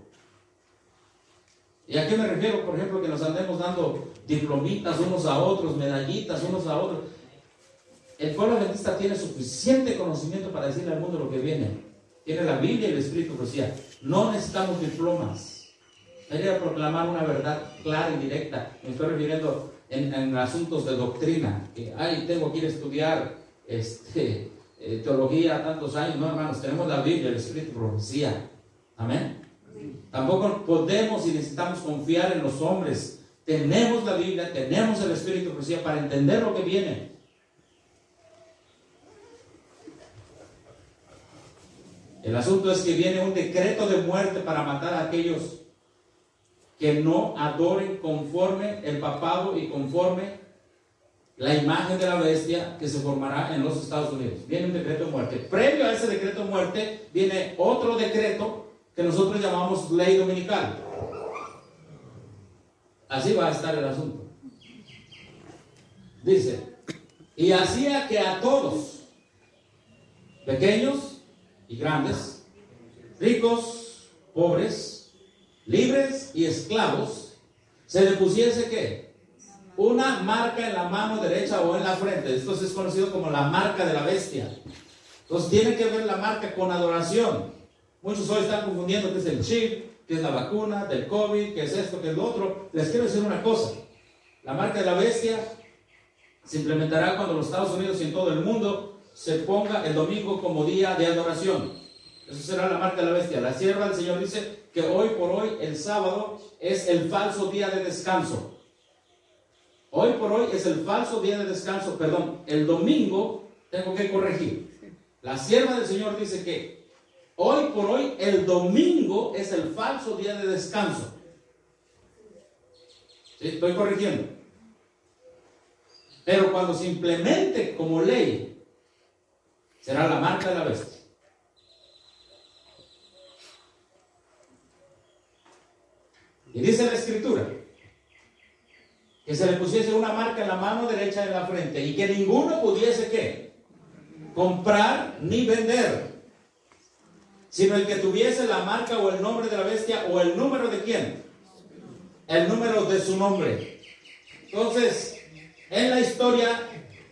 ¿Y a qué me refiero? Por ejemplo, que nos andemos dando diplomitas unos a otros, medallitas unos a otros. El pueblo adventista tiene suficiente conocimiento para decirle al mundo lo que viene. Tiene la Biblia y el Espíritu Profecía. No necesitamos diplomas. Quería proclamar una verdad clara y directa. Me estoy refiriendo en asuntos de doctrina. Que, tengo que ir a estudiar teología tantos años. No, hermanos, tenemos la Biblia y el Espíritu Profecía. Amén. Tampoco podemos y necesitamos confiar en los hombres. Tenemos la Biblia, tenemos el Espíritu Profecía para entender lo que viene. El asunto es que viene un decreto de muerte para matar a aquellos que no adoren conforme el papado y conforme la imagen de la bestia que se formará en los Estados Unidos. Viene un decreto de muerte. Previo a ese decreto de muerte viene otro decreto que nosotros llamamos ley dominical. Así va a estar el asunto. Dice, y hacía que a todos, pequeños y grandes, ricos, pobres, libres y esclavos, se le pusiese ¿qué? Una marca en la mano derecha o en la frente. Esto es conocido como la marca de la bestia. Entonces tiene que ver la marca con adoración. Muchos hoy están confundiendo qué es el chip, qué es la vacuna del COVID, qué es esto, qué es lo otro. Les quiero decir una cosa. La marca de la bestia se implementará cuando los Estados Unidos y en todo el mundo se ponga el domingo como día de adoración. Eso será la marca de la bestia. La sierva del Señor dice que hoy por hoy el sábado es el falso día de descanso. Hoy por hoy es el falso día de descanso. Perdón, el domingo tengo que corregir. La sierva del Señor dice que hoy por hoy el domingo es el falso día de descanso. ¿Sí? Estoy corrigiendo. Pero cuando se implemente como ley, será la marca de la bestia. Y dice la Escritura que se le pusiese una marca en la mano derecha y en la frente, y que ninguno pudiese ¿qué? Comprar ni vender, sino el que tuviese la marca o el nombre de la bestia o el número de ¿quién? El número de su nombre. Entonces, en la historia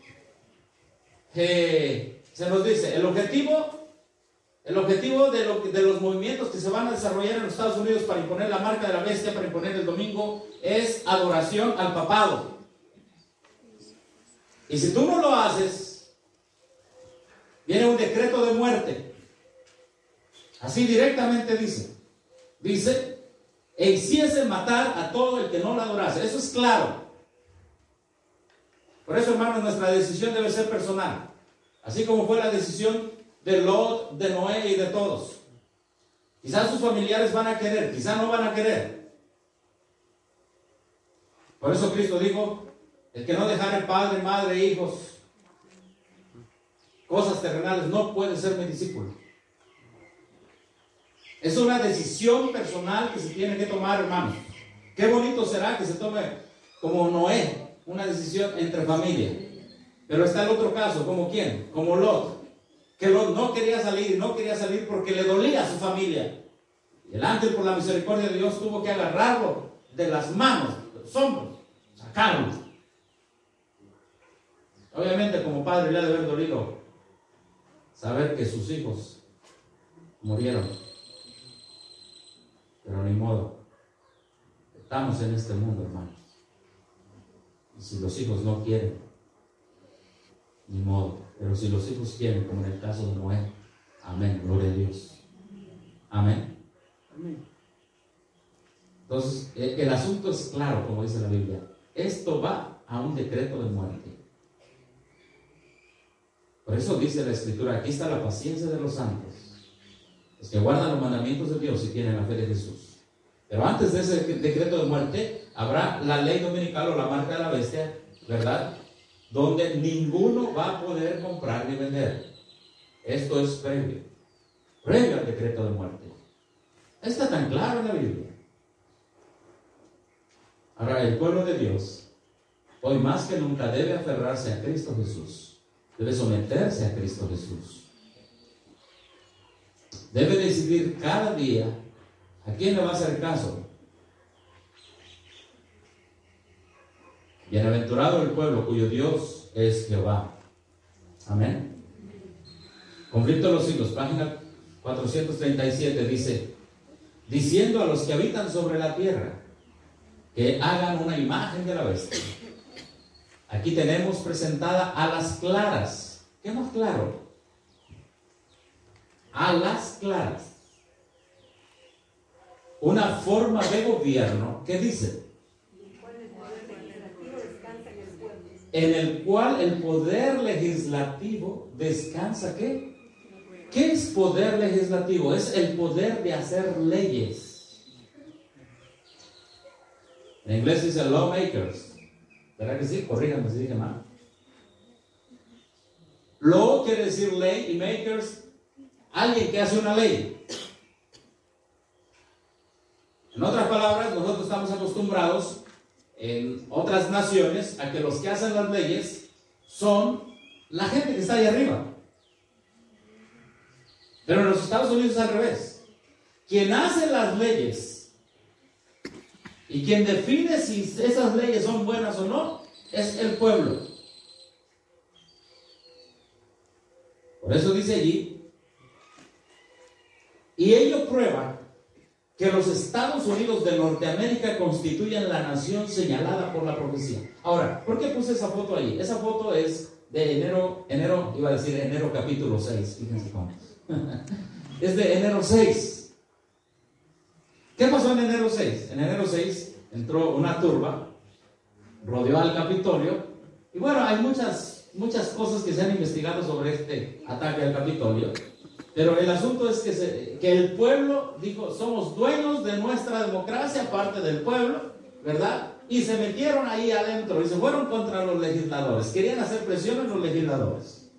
se nos dice, el objetivo de los movimientos que se van a desarrollar en los Estados Unidos para imponer la marca de la bestia, para imponer el domingo, es adoración al papado. Y si tú no lo haces, viene un decreto de muerte. Así directamente dice, e hiciese matar a todo el que no la adorase. Eso es claro. Por eso, hermanos, nuestra decisión debe ser personal. Así como fue la decisión de Lot, de Noé y de todos. Quizás sus familiares van a querer, quizás no van a querer. Por eso Cristo dijo, el que no dejare padre, madre, hijos, cosas terrenales, no puede ser mi discípulo. Es una decisión personal que se tiene que tomar, hermanos. Qué bonito será que se tome como Noé, una decisión entre familia. Pero está el otro caso, ¿como quién? Como Lot. Que Lot no quería salir porque le dolía a su familia. Y el ángel, por la misericordia de Dios, tuvo que agarrarlo de las manos, de los hombros, sacarlo. Obviamente, como padre, le ha de haber dolido saber que sus hijos murieron. Pero ni modo. Estamos en este mundo, hermanos. Y si los hijos no quieren, ni modo. Pero si los hijos quieren, como en el caso de Noé, amén, gloria a Dios. Amén. Amén. Entonces, el asunto es claro, como dice la Biblia. Esto va a un decreto de muerte. Por eso dice la Escritura, aquí está la paciencia de los santos, los que guardan los mandamientos de Dios y tienen la fe de Jesús. Pero antes de ese decreto de muerte, habrá la ley dominical o la marca de la bestia, ¿verdad? Donde ninguno va a poder comprar ni vender. Esto es previo al decreto de muerte. Está tan claro en la Biblia. Ahora, el pueblo de Dios, hoy más que nunca, debe aferrarse a Cristo Jesús. Debe someterse a Cristo Jesús. Debe decidir cada día a quién le va a hacer caso. Bienaventurado el pueblo cuyo Dios es Jehová. Amén. Conflicto de los siglos, página 437, dice: diciendo a los que habitan sobre la tierra que hagan una imagen de la bestia. Aquí tenemos presentada a las claras. ¿Qué más claro? A las claras. Una forma de gobierno que dice: en el cual el poder legislativo descansa. ¿Qué? ¿Qué es poder legislativo? Es el poder de hacer leyes. En inglés dice lawmakers. ¿Verdad que sí? Corríganme si dije mal. Law quiere decir ley y makers, alguien que hace una ley. En otras palabras, nosotros estamos acostumbrados en otras naciones a que los que hacen las leyes son la gente que está ahí arriba. Pero en los Estados Unidos es al revés. Quien hace las leyes y quien define si esas leyes son buenas o no es el pueblo. Por eso dice allí: y ello prueba que los Estados Unidos de Norteamérica constituyen la nación señalada por la profecía. Ahora, ¿por qué puse esa foto ahí? Esa foto es de enero capítulo 6, fíjense cómo es de enero 6. ¿Qué pasó en enero 6? En enero 6 entró una turba, rodeó al Capitolio, y bueno, hay muchas cosas que se han investigado sobre este ataque al Capitolio, pero el asunto es que el pueblo dijo: somos dueños de nuestra democracia, parte del pueblo, ¿verdad? Y se metieron ahí adentro y se fueron contra los legisladores, querían hacer presión en los legisladores.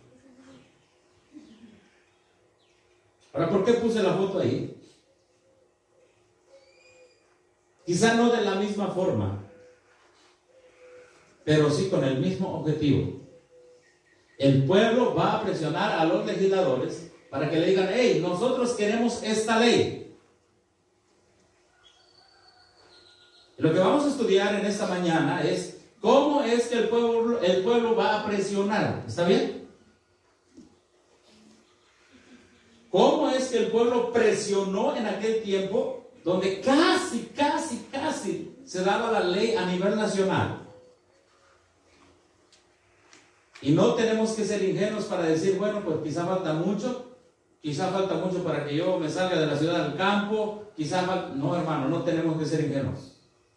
Ahora, ¿por qué puse la foto ahí? Quizá no de la misma forma, pero sí con el mismo objetivo. El pueblo va a presionar a los legisladores para que le digan: hey, nosotros queremos esta ley. Y lo que vamos a estudiar en esta mañana es cómo es que el pueblo va a presionar. ¿Está bien? ¿Cómo es que el pueblo presionó en aquel tiempo donde casi se daba la ley a nivel nacional? Y no tenemos que ser ingenuos para decir: bueno, pues quizá falta mucho para que yo me salga de la ciudad al campo, no, hermano, no tenemos que ser ingenuos.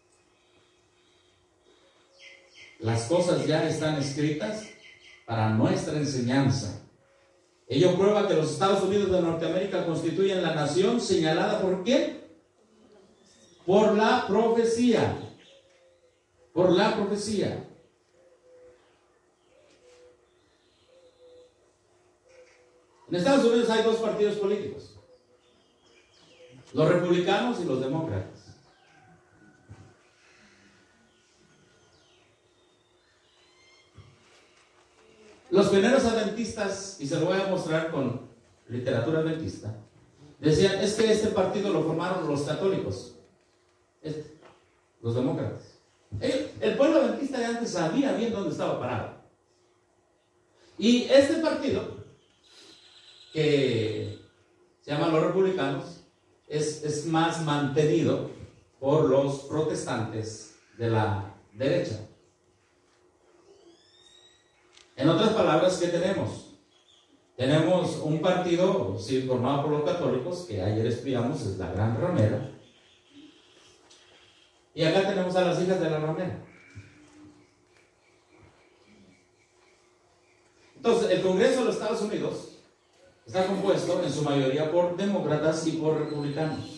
Las cosas ya están escritas para nuestra enseñanza. Ello prueba que los Estados Unidos de Norteamérica constituyen la nación señalada ¿por quién? Por la profecía. Por la profecía. En Estados Unidos hay dos partidos políticos: los republicanos y los demócratas. Los pioneros adventistas, y se lo voy a mostrar con literatura adventista, decían: es que este partido lo formaron los católicos, los demócratas. El pueblo adventista de antes sabía bien dónde estaba parado. Y este partido, que se llama los republicanos, es más mantenido por los protestantes de la derecha. En otras palabras, ¿qué tenemos? Tenemos un partido, sí, formado por los católicos, que ayer estudiamos, es la Gran Ramera. Y acá tenemos a las hijas de la ramera. Entonces, el Congreso de los Estados Unidos está compuesto en su mayoría por demócratas y por republicanos.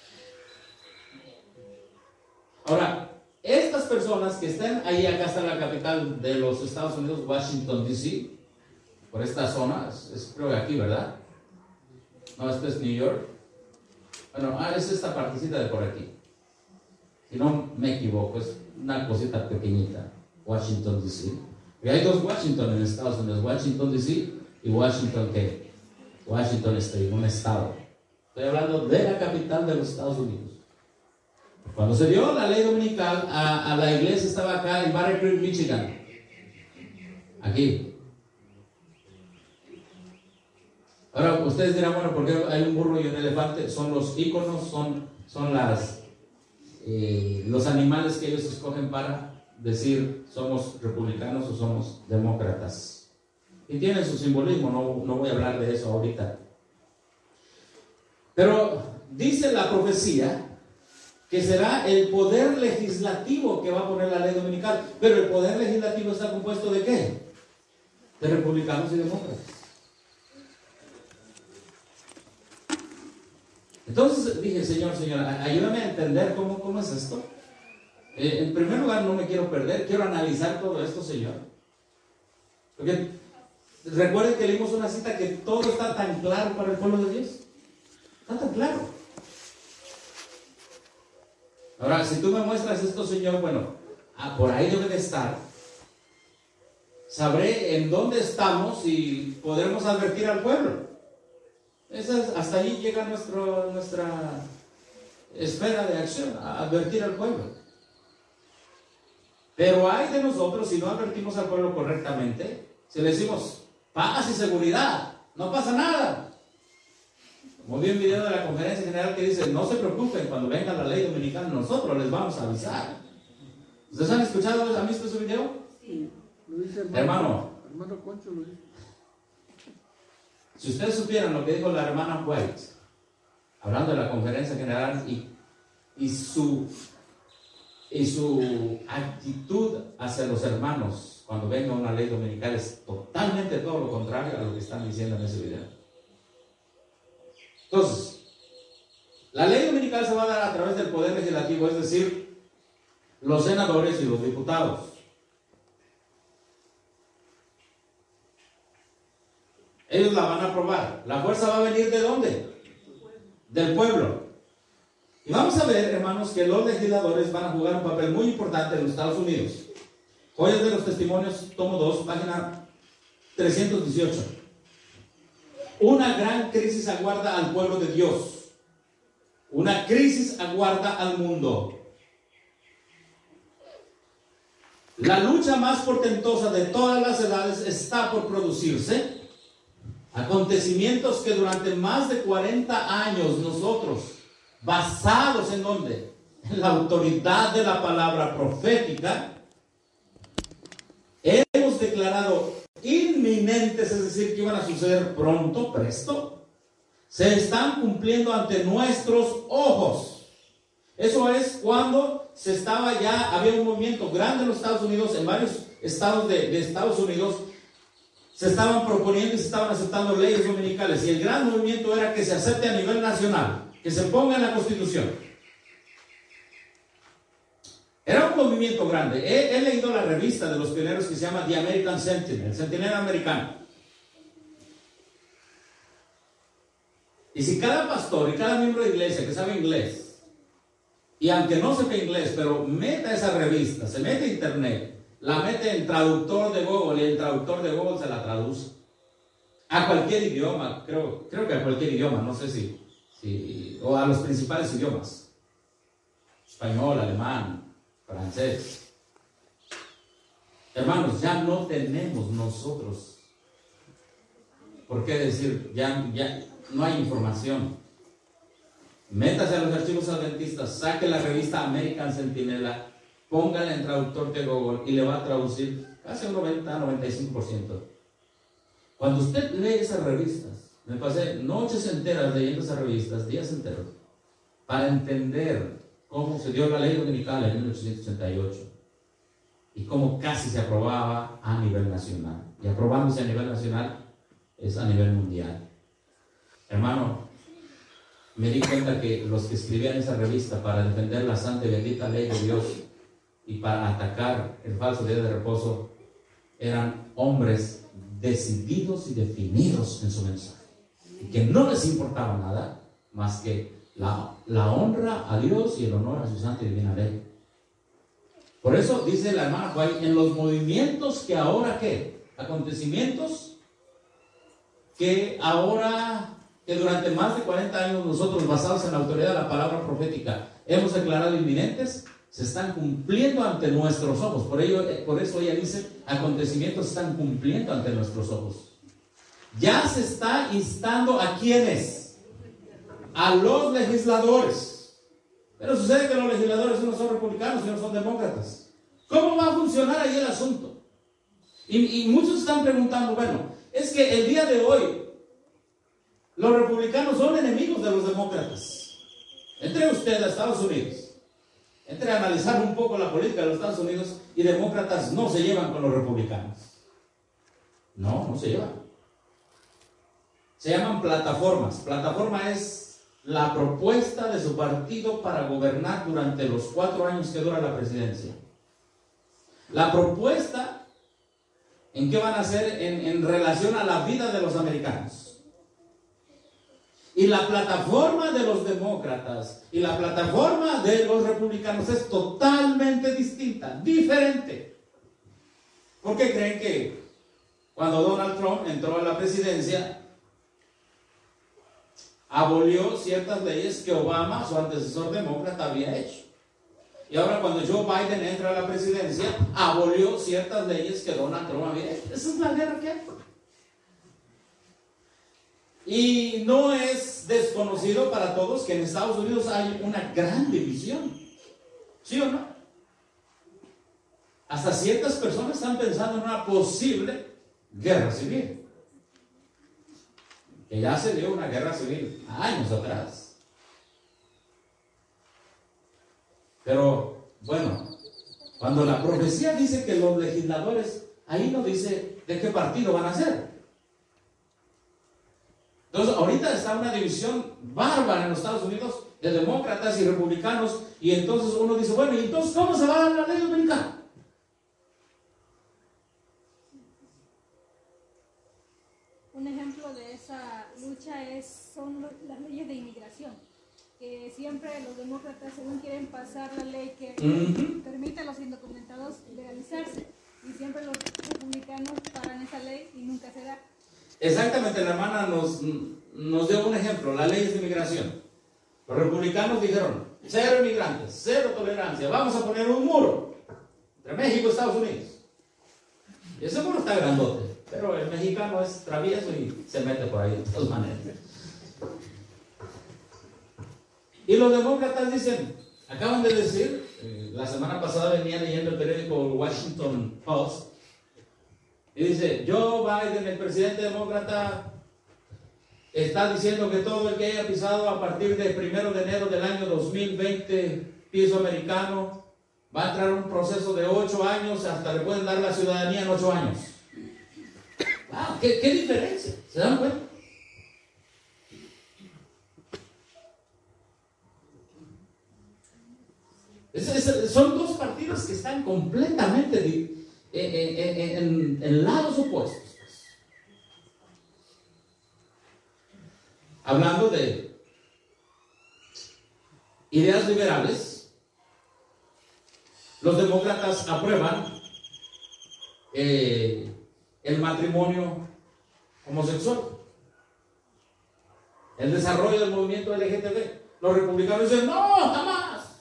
Ahora, estas personas que están ahí, acá está la capital de los Estados Unidos, Washington, D.C., por esta zona, creo que aquí, ¿verdad? No, esto es New York. Bueno, es esta partecita de por aquí. Si no me equivoco, es una cosita pequeñita, Washington, D.C. Y hay dos Washington en Estados Unidos, Washington, D.C. y Washington, ¿qué? Washington State, un estado. Estoy hablando de la capital de los Estados Unidos. Cuando se dio la ley dominical, a la iglesia estaba acá en Battle Creek, Michigan. Aquí. Ahora, ustedes dirán, bueno, ¿por qué hay un burro y un elefante? Son los íconos, son los animales que ellos escogen para decir somos republicanos o somos demócratas. Y tienen su simbolismo, no voy a hablar de eso ahorita. Pero dice la profecía que será el poder legislativo que va a poner la ley dominical. Pero el poder legislativo está compuesto ¿de qué? De republicanos y demócratas. Entonces dije, señora, ayúdame a entender cómo es esto. En primer lugar, no me quiero perder, quiero analizar todo esto, Señor. Porque recuerden que leímos una cita que todo está tan claro para el pueblo de Dios. Está tan claro. Ahora, si tú me muestras esto, Señor, bueno, por ahí debe de estar. Sabré en dónde estamos y podremos advertir al pueblo. Hasta ahí llega nuestra esfera de acción, a advertir al pueblo. Pero hay de nosotros si no advertimos al pueblo correctamente, si le decimos paz y seguridad, no pasa nada. Como vi un video de la conferencia general que dice, no se preocupen, cuando venga la ley dominical nosotros les vamos a avisar. ¿Ustedes han escuchado, han visto ese video? Sí, lo dice hermano Concho lo dice. Si ustedes supieran lo que dijo la hermana White, hablando de la conferencia general y su actitud hacia los hermanos cuando venga una ley dominical es totalmente todo lo contrario a lo que están diciendo en ese video. Entonces, la ley dominical se va a dar a través del poder legislativo, es decir, los senadores y los diputados. Ellos la van a aprobar. La fuerza va a venir ¿de dónde? Del pueblo. Y vamos a ver, hermanos, que los legisladores van a jugar un papel muy importante en los Estados Unidos. Joyas de los Testimonios, tomo 2, página 318. Una gran crisis aguarda al pueblo de Dios. Una crisis aguarda al mundo. La lucha más portentosa de todas las edades está por producirse. Acontecimientos que durante más de 40 años nosotros, basados en ¿dónde? En la autoridad de la palabra profética, hemos declarado inminentes, es decir, que iban a suceder pronto, presto, se están cumpliendo ante nuestros ojos. Eso es cuando había un movimiento grande en los Estados Unidos, en varios estados de Estados Unidos, se estaban proponiendo y se estaban aceptando leyes dominicales, y el gran movimiento era que se acepte a nivel nacional, que se ponga en la Constitución. Era un movimiento grande. He leído la revista de los pioneros que se llama The American Sentinel, el Centinela Americano. Y si cada pastor y cada miembro de iglesia que sabe inglés, y aunque no sepa inglés, pero meta esa revista, se mete a internet, la mete en traductor de Google y el traductor de Google se la traduce a cualquier idioma, creo que a cualquier idioma, no sé si o a los principales idiomas, español, alemán, francés. Hermanos, ya no tenemos nosotros por qué decir, ya no hay información. Métase a los archivos adventistas, saque la revista American Centinela, póngala en traductor de Google y le va a traducir casi un 90-95%. Cuando usted lee esas revistas, me pasé noches enteras leyendo esas revistas, días enteros, para entender cómo se dio la ley dominical en 1888 y cómo casi se aprobaba a nivel nacional. Y aprobándose a nivel nacional es a nivel mundial. Hermano, me di cuenta que los que escribían esa revista para defender la santa y bendita ley de Dios y para atacar el falso día de reposo eran hombres decididos y definidos en su mensaje, y que no les importaba nada más que la honra a Dios y el honor a su santa y divina ley. Por eso dice la hermana Juárez, en los movimientos que ahora, ¿qué? Acontecimientos que ahora, que durante más de 40 años nosotros, basados en la autoridad de la palabra profética, hemos declarado inminentes, se están cumpliendo ante nuestros ojos. Por eso ella dice, acontecimientos se están cumpliendo ante nuestros ojos. Ya se está instando ¿a quiénes? A los legisladores. Pero sucede que los legisladores no son republicanos, sino son demócratas. ¿Cómo va a funcionar ahí el asunto? Y muchos están preguntando, bueno, es que el día de hoy los republicanos son enemigos de los demócratas. Entre usted a Estados Unidos, entre a analizar un poco la política de los Estados Unidos, y demócratas no se llevan con los republicanos. No se llevan. Se llaman plataformas. Plataforma es la propuesta de su partido para gobernar durante los 4 años que dura la presidencia. La propuesta en qué van a hacer en relación a la vida de los americanos. Y la plataforma de los demócratas y la plataforma de los republicanos es totalmente distinta, diferente. ¿Por qué creen que cuando Donald Trump entró a la presidencia, abolió ciertas leyes que Obama, su antecesor demócrata, había hecho? Y ahora cuando Joe Biden entra a la presidencia, abolió ciertas leyes que Donald Trump había hecho. Esa es la guerra que hay. Y no es desconocido para todos que en Estados Unidos hay una gran división. ¿Sí o no? Hasta ciertas personas están pensando en una posible guerra civil. Que ya se dio una guerra civil años atrás. Pero, bueno, cuando la profecía dice que los legisladores, ahí no dice de qué partido van a ser. Entonces, ahorita está una división bárbara en los Estados Unidos de demócratas y republicanos, y entonces uno dice, bueno, ¿y entonces cómo se va a dar la ley dominicana? Un ejemplo de esa lucha son las leyes de inmigración, que siempre los demócratas según quieren pasar la ley que permite a los indocumentados legalizarse, y siempre los republicanos paran esa ley y nunca se da. Exactamente, la hermana nos dio un ejemplo, las leyes de inmigración. Los republicanos dijeron, 0 inmigrantes, 0 tolerancia, vamos a poner un muro entre México y Estados Unidos. Y ese muro está grandote, pero el mexicano es travieso y se mete por ahí de todas maneras. Y los demócratas dicen, acaban de decir, la semana pasada venía leyendo el periódico Washington Post, y dice, Joe Biden, el presidente demócrata, está diciendo que todo el que haya pisado a partir del 1 de enero del año 2020 piso americano va a entrar en un proceso de 8 años, hasta le pueden dar la ciudadanía en 8 años. ¡Wow! ¿Qué diferencia? ¿Se dan cuenta? Son dos partidos que están completamente en lados opuestos. Hablando de ideas liberales, los demócratas aprueban el matrimonio homosexual, el desarrollo del movimiento LGTB. Los republicanos dicen, no, jamás.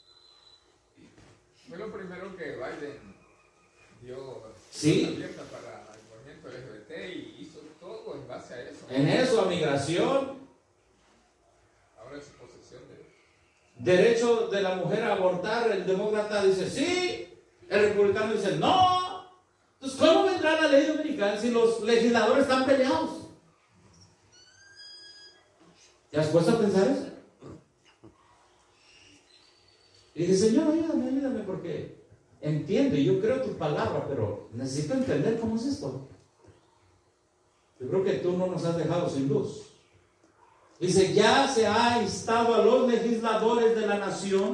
Fue lo primero que Biden dio abierta para el movimiento LGBT y hizo todo en base a eso. En eso, a migración. Ahora es su posesión de Derecho de la mujer a abortar, el demócrata dice sí, el republicano dice no. Entonces, ¿cómo vendrá la ley dominicana si los legisladores están peleados? ¿Te has puesto a pensar eso? Y dije, Señor, ayúdame, porque entiendo y yo creo tu palabra, pero necesito entender cómo es esto. Yo creo que tú no nos has dejado sin luz. Dice, ya se ha instado a los legisladores de la nación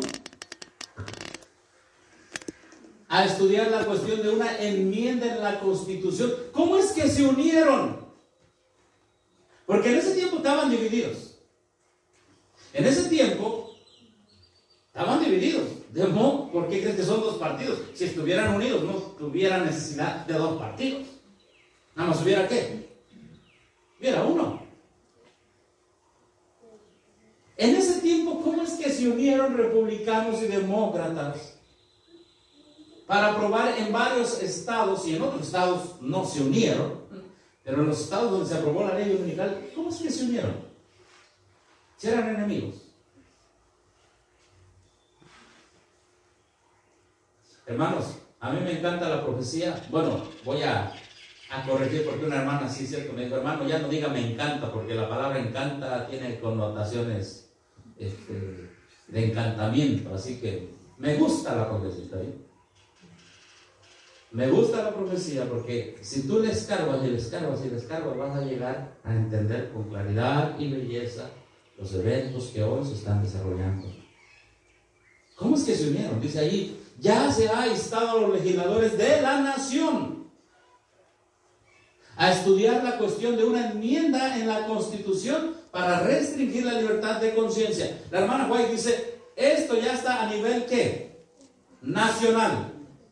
a estudiar la cuestión de una enmienda en la Constitución. ¿Cómo es que se unieron? Porque en ese tiempo estaban divididos. En ese tiempo estaban divididos. ¿Por qué crees que son dos partidos? Si estuvieran unidos, no tuviera necesidad de dos partidos. Nada más hubiera ¿qué? Hubiera uno. En ese tiempo, ¿cómo es que se unieron republicanos y demócratas para aprobar en varios estados, y en otros estados no se unieron, pero en los estados donde se aprobó la ley dominical, ¿cómo es que se unieron? Si eran enemigos. Hermanos, a mí me encanta la profecía. Bueno, voy a corregir porque una hermana, sí, cierto, me dijo, hermano, ya no diga me encanta, porque la palabra encanta tiene connotaciones de encantamiento, así que me gusta la profecía, ¿está bien? Me gusta la profecía porque si tú le escarbas y le escarbas y le escarbas, vas a llegar a entender con claridad y belleza los eventos que hoy se están desarrollando. ¿Cómo es que se unieron? Dice ahí, ya se ha instado a los legisladores de la nación a estudiar la cuestión de una enmienda en la Constitución para restringir la libertad de conciencia. La hermana White dice, esto ya está a nivel ¿qué? Nacional.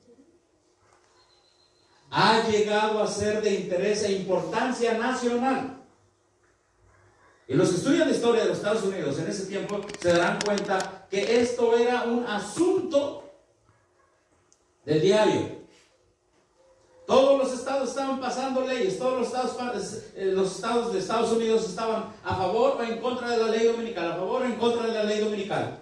Ha llegado a ser de interés e importancia nacional. Y los que estudian la historia de los Estados Unidos en ese tiempo se darán cuenta que esto era un asunto del diario. Todos los estados estaban pasando leyes, todos los estados de Estados Unidos estaban a favor o en contra de la ley dominical, a favor o en contra de la ley dominical.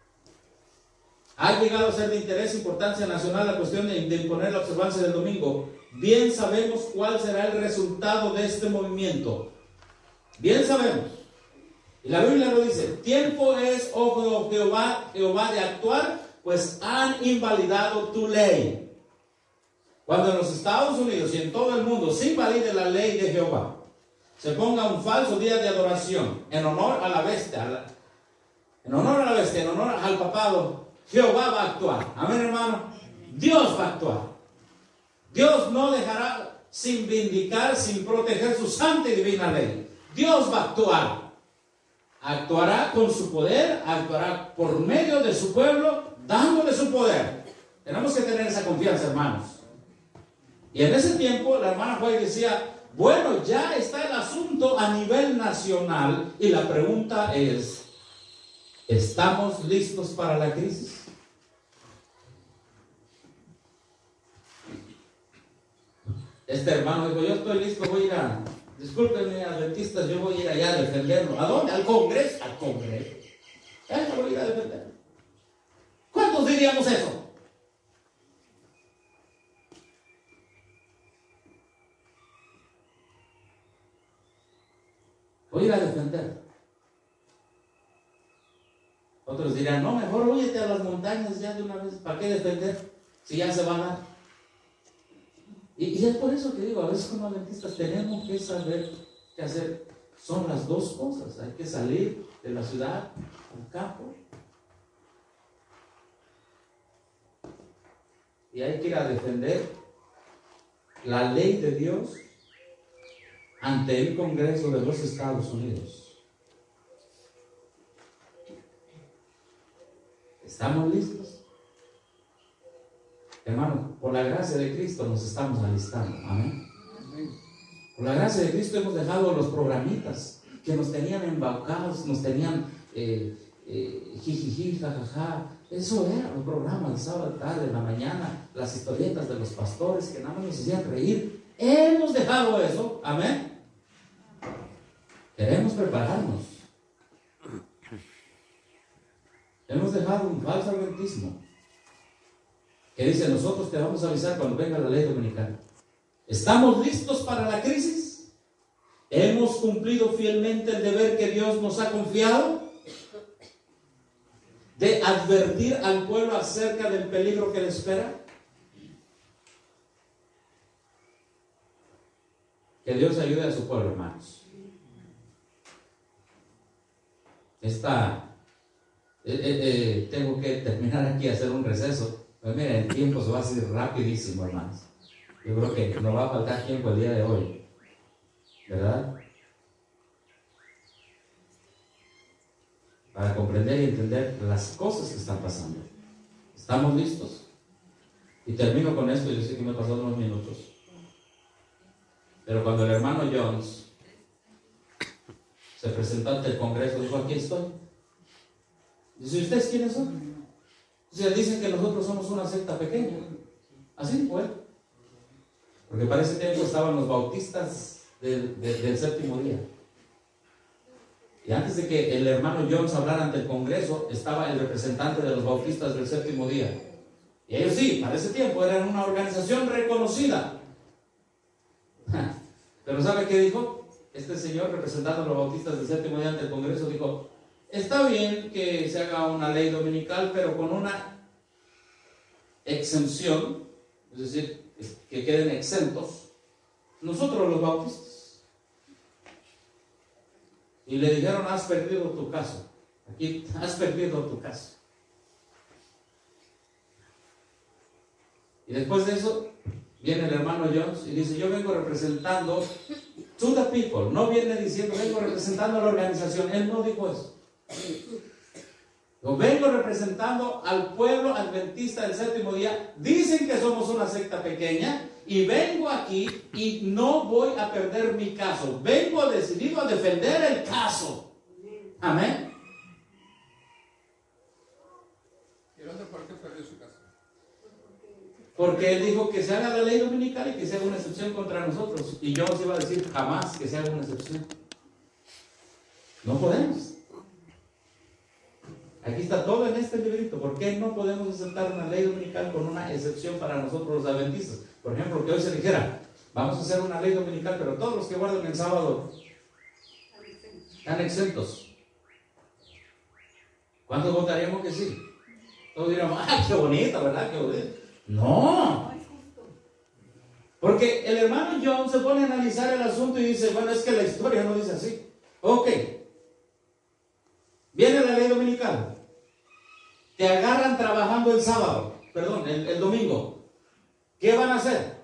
Ha llegado a ser de interés e importancia nacional la cuestión de imponer la observancia del domingo. Bien sabemos cuál será el resultado de este movimiento. Bien sabemos. Y la Biblia lo dice, tiempo es, oh Jehová de actuar, pues han invalidado tu ley. Cuando en los Estados Unidos y en todo el mundo se invalide la ley de Jehová, se ponga un falso día de adoración en honor a la bestia, en honor al papado, Jehová va a actuar. Amén, hermano. Dios va a actuar. Dios no dejará sin vindicar, sin proteger su santa y divina ley. Dios va a actuar. Actuará con su poder, actuará por medio de su pueblo, dándole su poder. Tenemos que tener esa confianza, hermanos. Y en ese tiempo la hermana White decía, bueno, ya está el asunto a nivel nacional y la pregunta es, ¿estamos listos para la crisis? Este hermano dijo, yo estoy listo, voy a ir a, discúlpenme, adventistas, yo voy a ir allá a defenderlo. ¿A dónde? Al Congreso. Al Congreso. Yo voy a ir a defenderlo. ¿Cuántos diríamos eso? Voy a ir a defender. Otros dirán, no, mejor óyete a las montañas ya de una vez. ¿Para qué defender? Si ya se van a dar. Y es por eso que digo, a veces como adventistas tenemos que saber qué hacer. Son las dos cosas. Hay que salir de la ciudad al campo. Y hay que ir a defender la ley de Dios ante el Congreso de los Estados Unidos. ¿Estamos listos? Hermano, por la gracia de Cristo nos estamos alistando. Amén. Por la gracia de Cristo hemos dejado los programitas que nos tenían embaucados, nos tenían jijiji, jajaja. Eso eran los programas de sábado tarde, en la mañana, las historietas de los pastores que nada más nos hacían reír. Hemos dejado eso. Amén. Queremos prepararnos. Hemos dejado un falso adventismo que dice, nosotros te vamos a avisar cuando venga la ley dominical. ¿Estamos listos para la crisis? ¿Hemos cumplido fielmente el deber que Dios nos ha confiado? de advertir al pueblo acerca del peligro que le espera? Que Dios ayude a su pueblo, hermanos. Tengo que terminar aquí, hacer un receso. Pero miren, el tiempo se va a hacer rapidísimo, hermanos. Yo creo que no va a faltar tiempo el día de hoy, ¿verdad? Para comprender y entender las cosas que están pasando. ¿Estamos listos? Y termino con esto. Yo sé que me pasaron unos minutos. Pero cuando el hermano Jones se presentó ante el Congreso, dijo: aquí estoy. Dice: ¿y ustedes quiénes son? Dice: dicen que nosotros somos una secta pequeña. Así fue. Porque para ese tiempo estaban los bautistas del séptimo día. Y antes de que el hermano Jones hablara ante el Congreso, estaba el representante de los bautistas del séptimo día. Y ellos sí, para ese tiempo eran una organización reconocida. Pero ¿sabe qué dijo? Este señor, representando a los bautistas del séptimo día ante el Congreso, dijo: está bien que se haga una ley dominical, pero con una exempción, es decir, que queden exentos nosotros los bautistas. Y le dijeron: has perdido tu caso. Aquí has perdido tu caso. Y después de eso viene el hermano Jones y dice: yo vengo representando to the people. No viene diciendo vengo representando a la organización. Él no dijo eso. Yo vengo representando al pueblo adventista del séptimo día. Dicen que somos una secta pequeña y vengo aquí y no voy a perder mi caso. Vengo decidido a defender el caso. Amén. ¿Y dónde por qué perdió su caso? Porque él dijo que se haga la ley dominical y que se haga una excepción contra nosotros. Y yo os iba a decir jamás que se haga una excepción. No podemos. Aquí está todo en este librito. ¿Por qué no podemos aceptar una ley dominical con una excepción para nosotros los adventistas? Por ejemplo, que hoy se dijera: vamos a hacer una ley dominical, pero todos los que guardan el sábado están exentos. ¿Cuántos votaríamos que sí? Todos diríamos: ¡ah, qué bonito!, ¿verdad? ¡Qué bonito! No. Porque el hermano John se pone a analizar el asunto y dice: bueno, es que la historia no dice así. Ok. Viene la ley dominical. Te agarran trabajando el sábado, perdón, el domingo. ¿Qué van a hacer?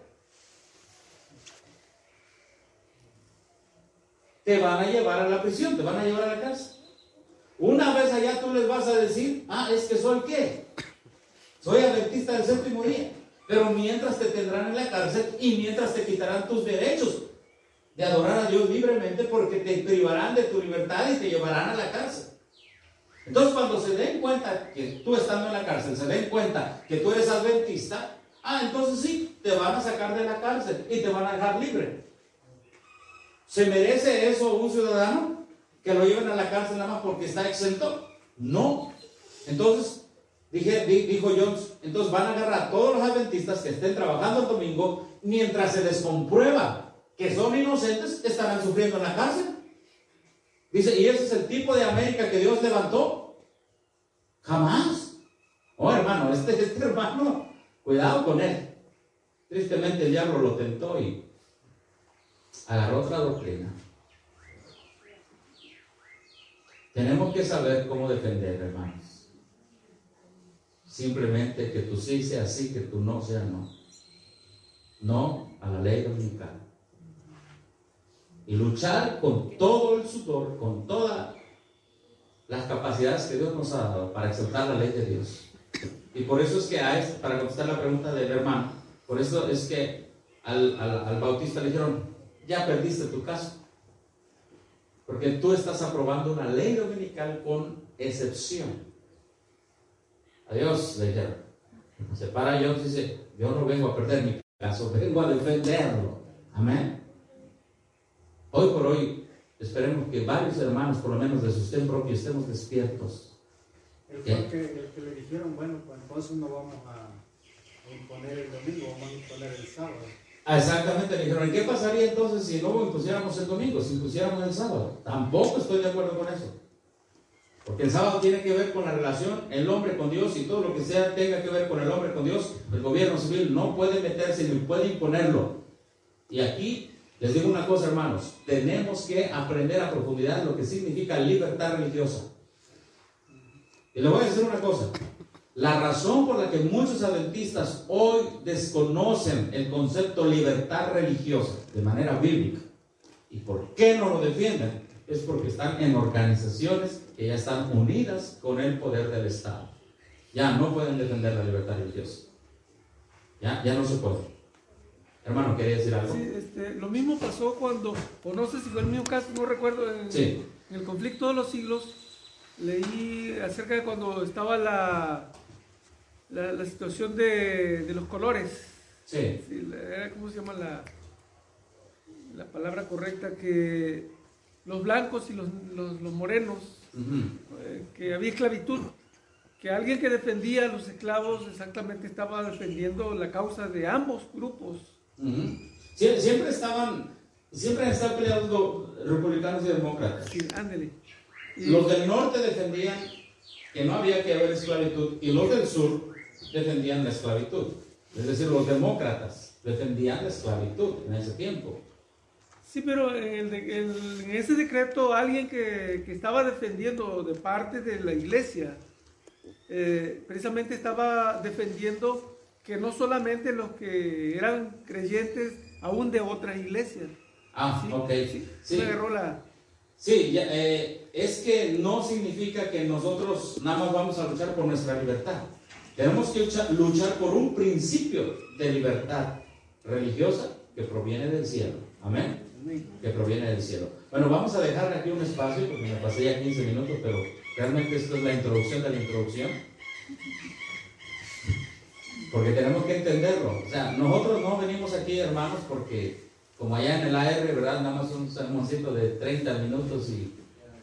Te van a llevar a la prisión, te van a llevar a la cárcel. Una vez allá tú les vas a decir: es que soy ¿qué? Soy adventista del séptimo día. Pero mientras te tendrán en la cárcel y mientras te quitarán tus derechos de adorar a Dios libremente, porque te privarán de tu libertad y te llevarán a la cárcel. Entonces, cuando se den cuenta que tú estando en la cárcel, se den cuenta que tú eres adventista, entonces sí, te van a sacar de la cárcel y te van a dejar libre. ¿Se merece eso un ciudadano? ¿Que lo lleven a la cárcel nada más porque está exento? No. Entonces, dijo Jones, entonces van a agarrar a todos los adventistas que estén trabajando el domingo, mientras se les comprueba que son inocentes, estarán sufriendo en la cárcel. Dice: ¿y ese es el tipo de América que Dios levantó? Jamás. Hermano, este hermano, cuidado con él. Tristemente el diablo lo tentó y agarró otra doctrina. Tenemos que saber cómo defender, hermanos. Simplemente que tu sí sea sí, que tu no sea no. No a la ley dominical. Y luchar con todo el sudor, con todas las capacidades que Dios nos ha dado para aceptar la ley de Dios. Y por eso es que para contestar la pregunta del hermano, por eso es que al bautista le dijeron: ya perdiste tu caso. Porque tú estás aprobando una ley dominical con excepción. Adiós, le dijeron. Se para Dios y dice: yo no vengo a perder mi caso, vengo a defenderlo. Amén. Hoy por hoy, esperemos que varios hermanos, por lo menos de sustento propio, estemos despiertos. El que le dijeron: bueno, pues entonces no vamos a imponer el domingo, vamos a imponer el sábado. Exactamente, le dijeron: ¿y qué pasaría entonces si no impusiéramos el domingo, si impusiéramos el sábado? Tampoco estoy de acuerdo con eso. Porque el sábado tiene que ver con la relación, el hombre con Dios, y todo lo que sea tenga que ver con el hombre con Dios. El gobierno civil no puede meterse ni puede imponerlo. Y aquí les digo una cosa, hermanos, tenemos que aprender a profundidad lo que significa libertad religiosa. Y le voy a decir una cosa, la razón por la que muchos adventistas hoy desconocen el concepto libertad religiosa de manera bíblica, y por qué no lo defienden, es porque están en organizaciones que ya están unidas con el poder del Estado. Ya no pueden defender la libertad religiosa. Ya no se puede. Hermano, ¿quería decir algo? Sí, lo mismo pasó cuando, o no sé si fue el mismo caso, no recuerdo, en el conflicto de los siglos, leí acerca de cuando estaba la situación de los colores. Sí. ¿Cómo se llama la palabra correcta? Que los blancos y los morenos, que había esclavitud, que alguien que defendía a los esclavos exactamente estaba defendiendo la causa de ambos grupos. Siempre han estado peleados los republicanos y demócratas. Sí, ándele. Los del norte defendían que no había que haber esclavitud, y los del sur defendían la esclavitud. Es decir, los demócratas defendían la esclavitud en ese tiempo. Sí, pero en ese decreto alguien que estaba defendiendo de parte de la iglesia, precisamente estaba defendiendo que no solamente los que eran creyentes aún de otras iglesias. ¿Sí? Ok. Sí. Me agarró Sí, es que no significa que nosotros nada más vamos a luchar por nuestra libertad. Tenemos que luchar por un principio de libertad religiosa que proviene del cielo. Amén. Que proviene del cielo. Bueno, vamos a dejar aquí un espacio porque me pasé ya 15 minutos, pero realmente esto es la introducción de la introducción. Porque tenemos que entenderlo. O sea, nosotros no venimos aquí, hermanos, porque como allá en el AR, ¿verdad? Nada más un sermoncito de 30 minutos y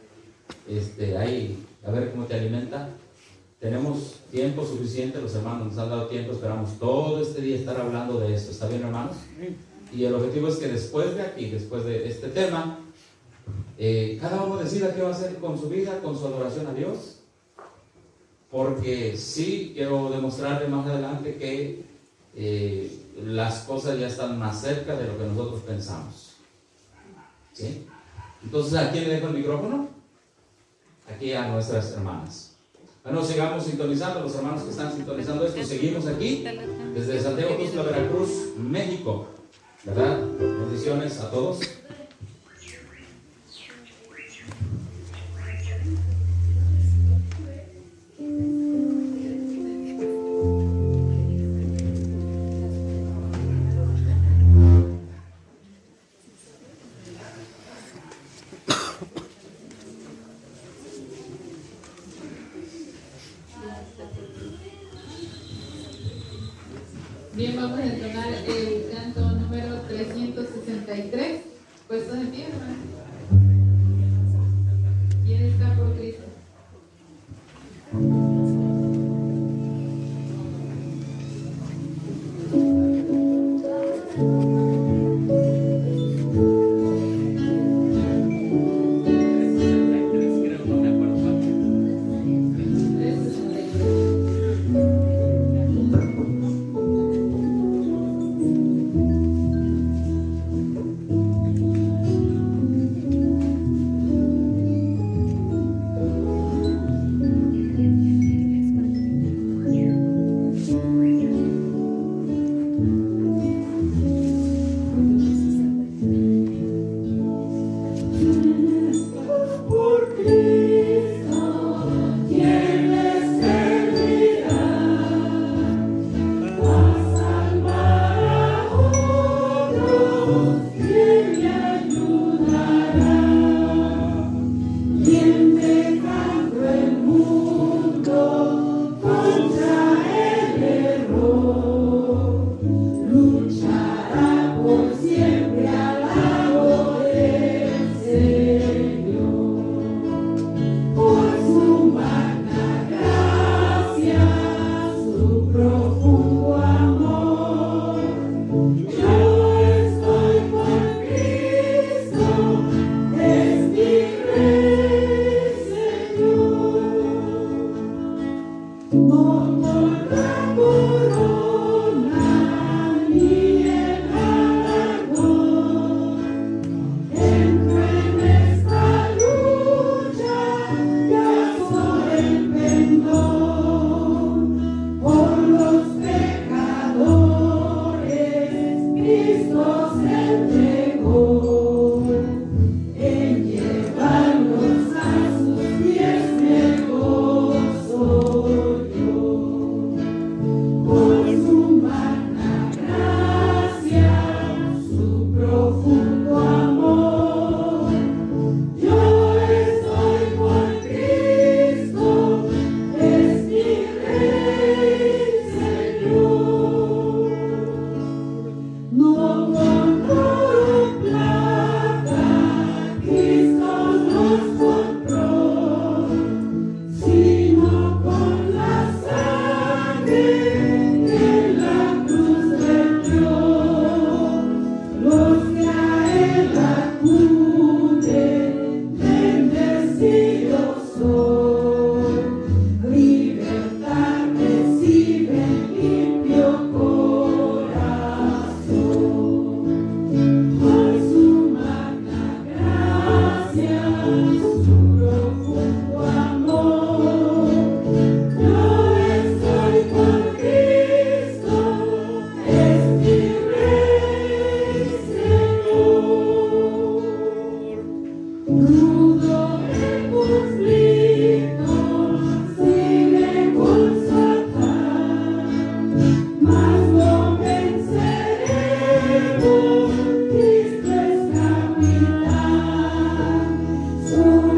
ahí, a ver cómo te alimenta. Tenemos tiempo suficiente, los hermanos nos han dado tiempo, esperamos todo este día estar hablando de esto. ¿Está bien, hermanos? Y el objetivo es que después de aquí, después de este tema, cada uno decida qué va a hacer con su vida, con su adoración a Dios. Porque sí quiero demostrarle más adelante que las cosas ya están más cerca de lo que nosotros pensamos. ¿Sí? Entonces, ¿a quién le dejo el micrófono? Aquí a nuestras hermanas. Bueno, sigamos sintonizando, los hermanos que están sintonizando esto, seguimos aquí desde Santiago Tuxtla, Veracruz, México, ¿verdad? Bendiciones a todos. Bien, vamos a entonar el canto número 363. Puestos en pie, hermano. ¿Quién está por Cristo? Cristo es capitán.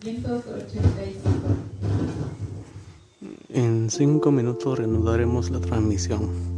185. En 5 minutos reanudaremos la transmisión.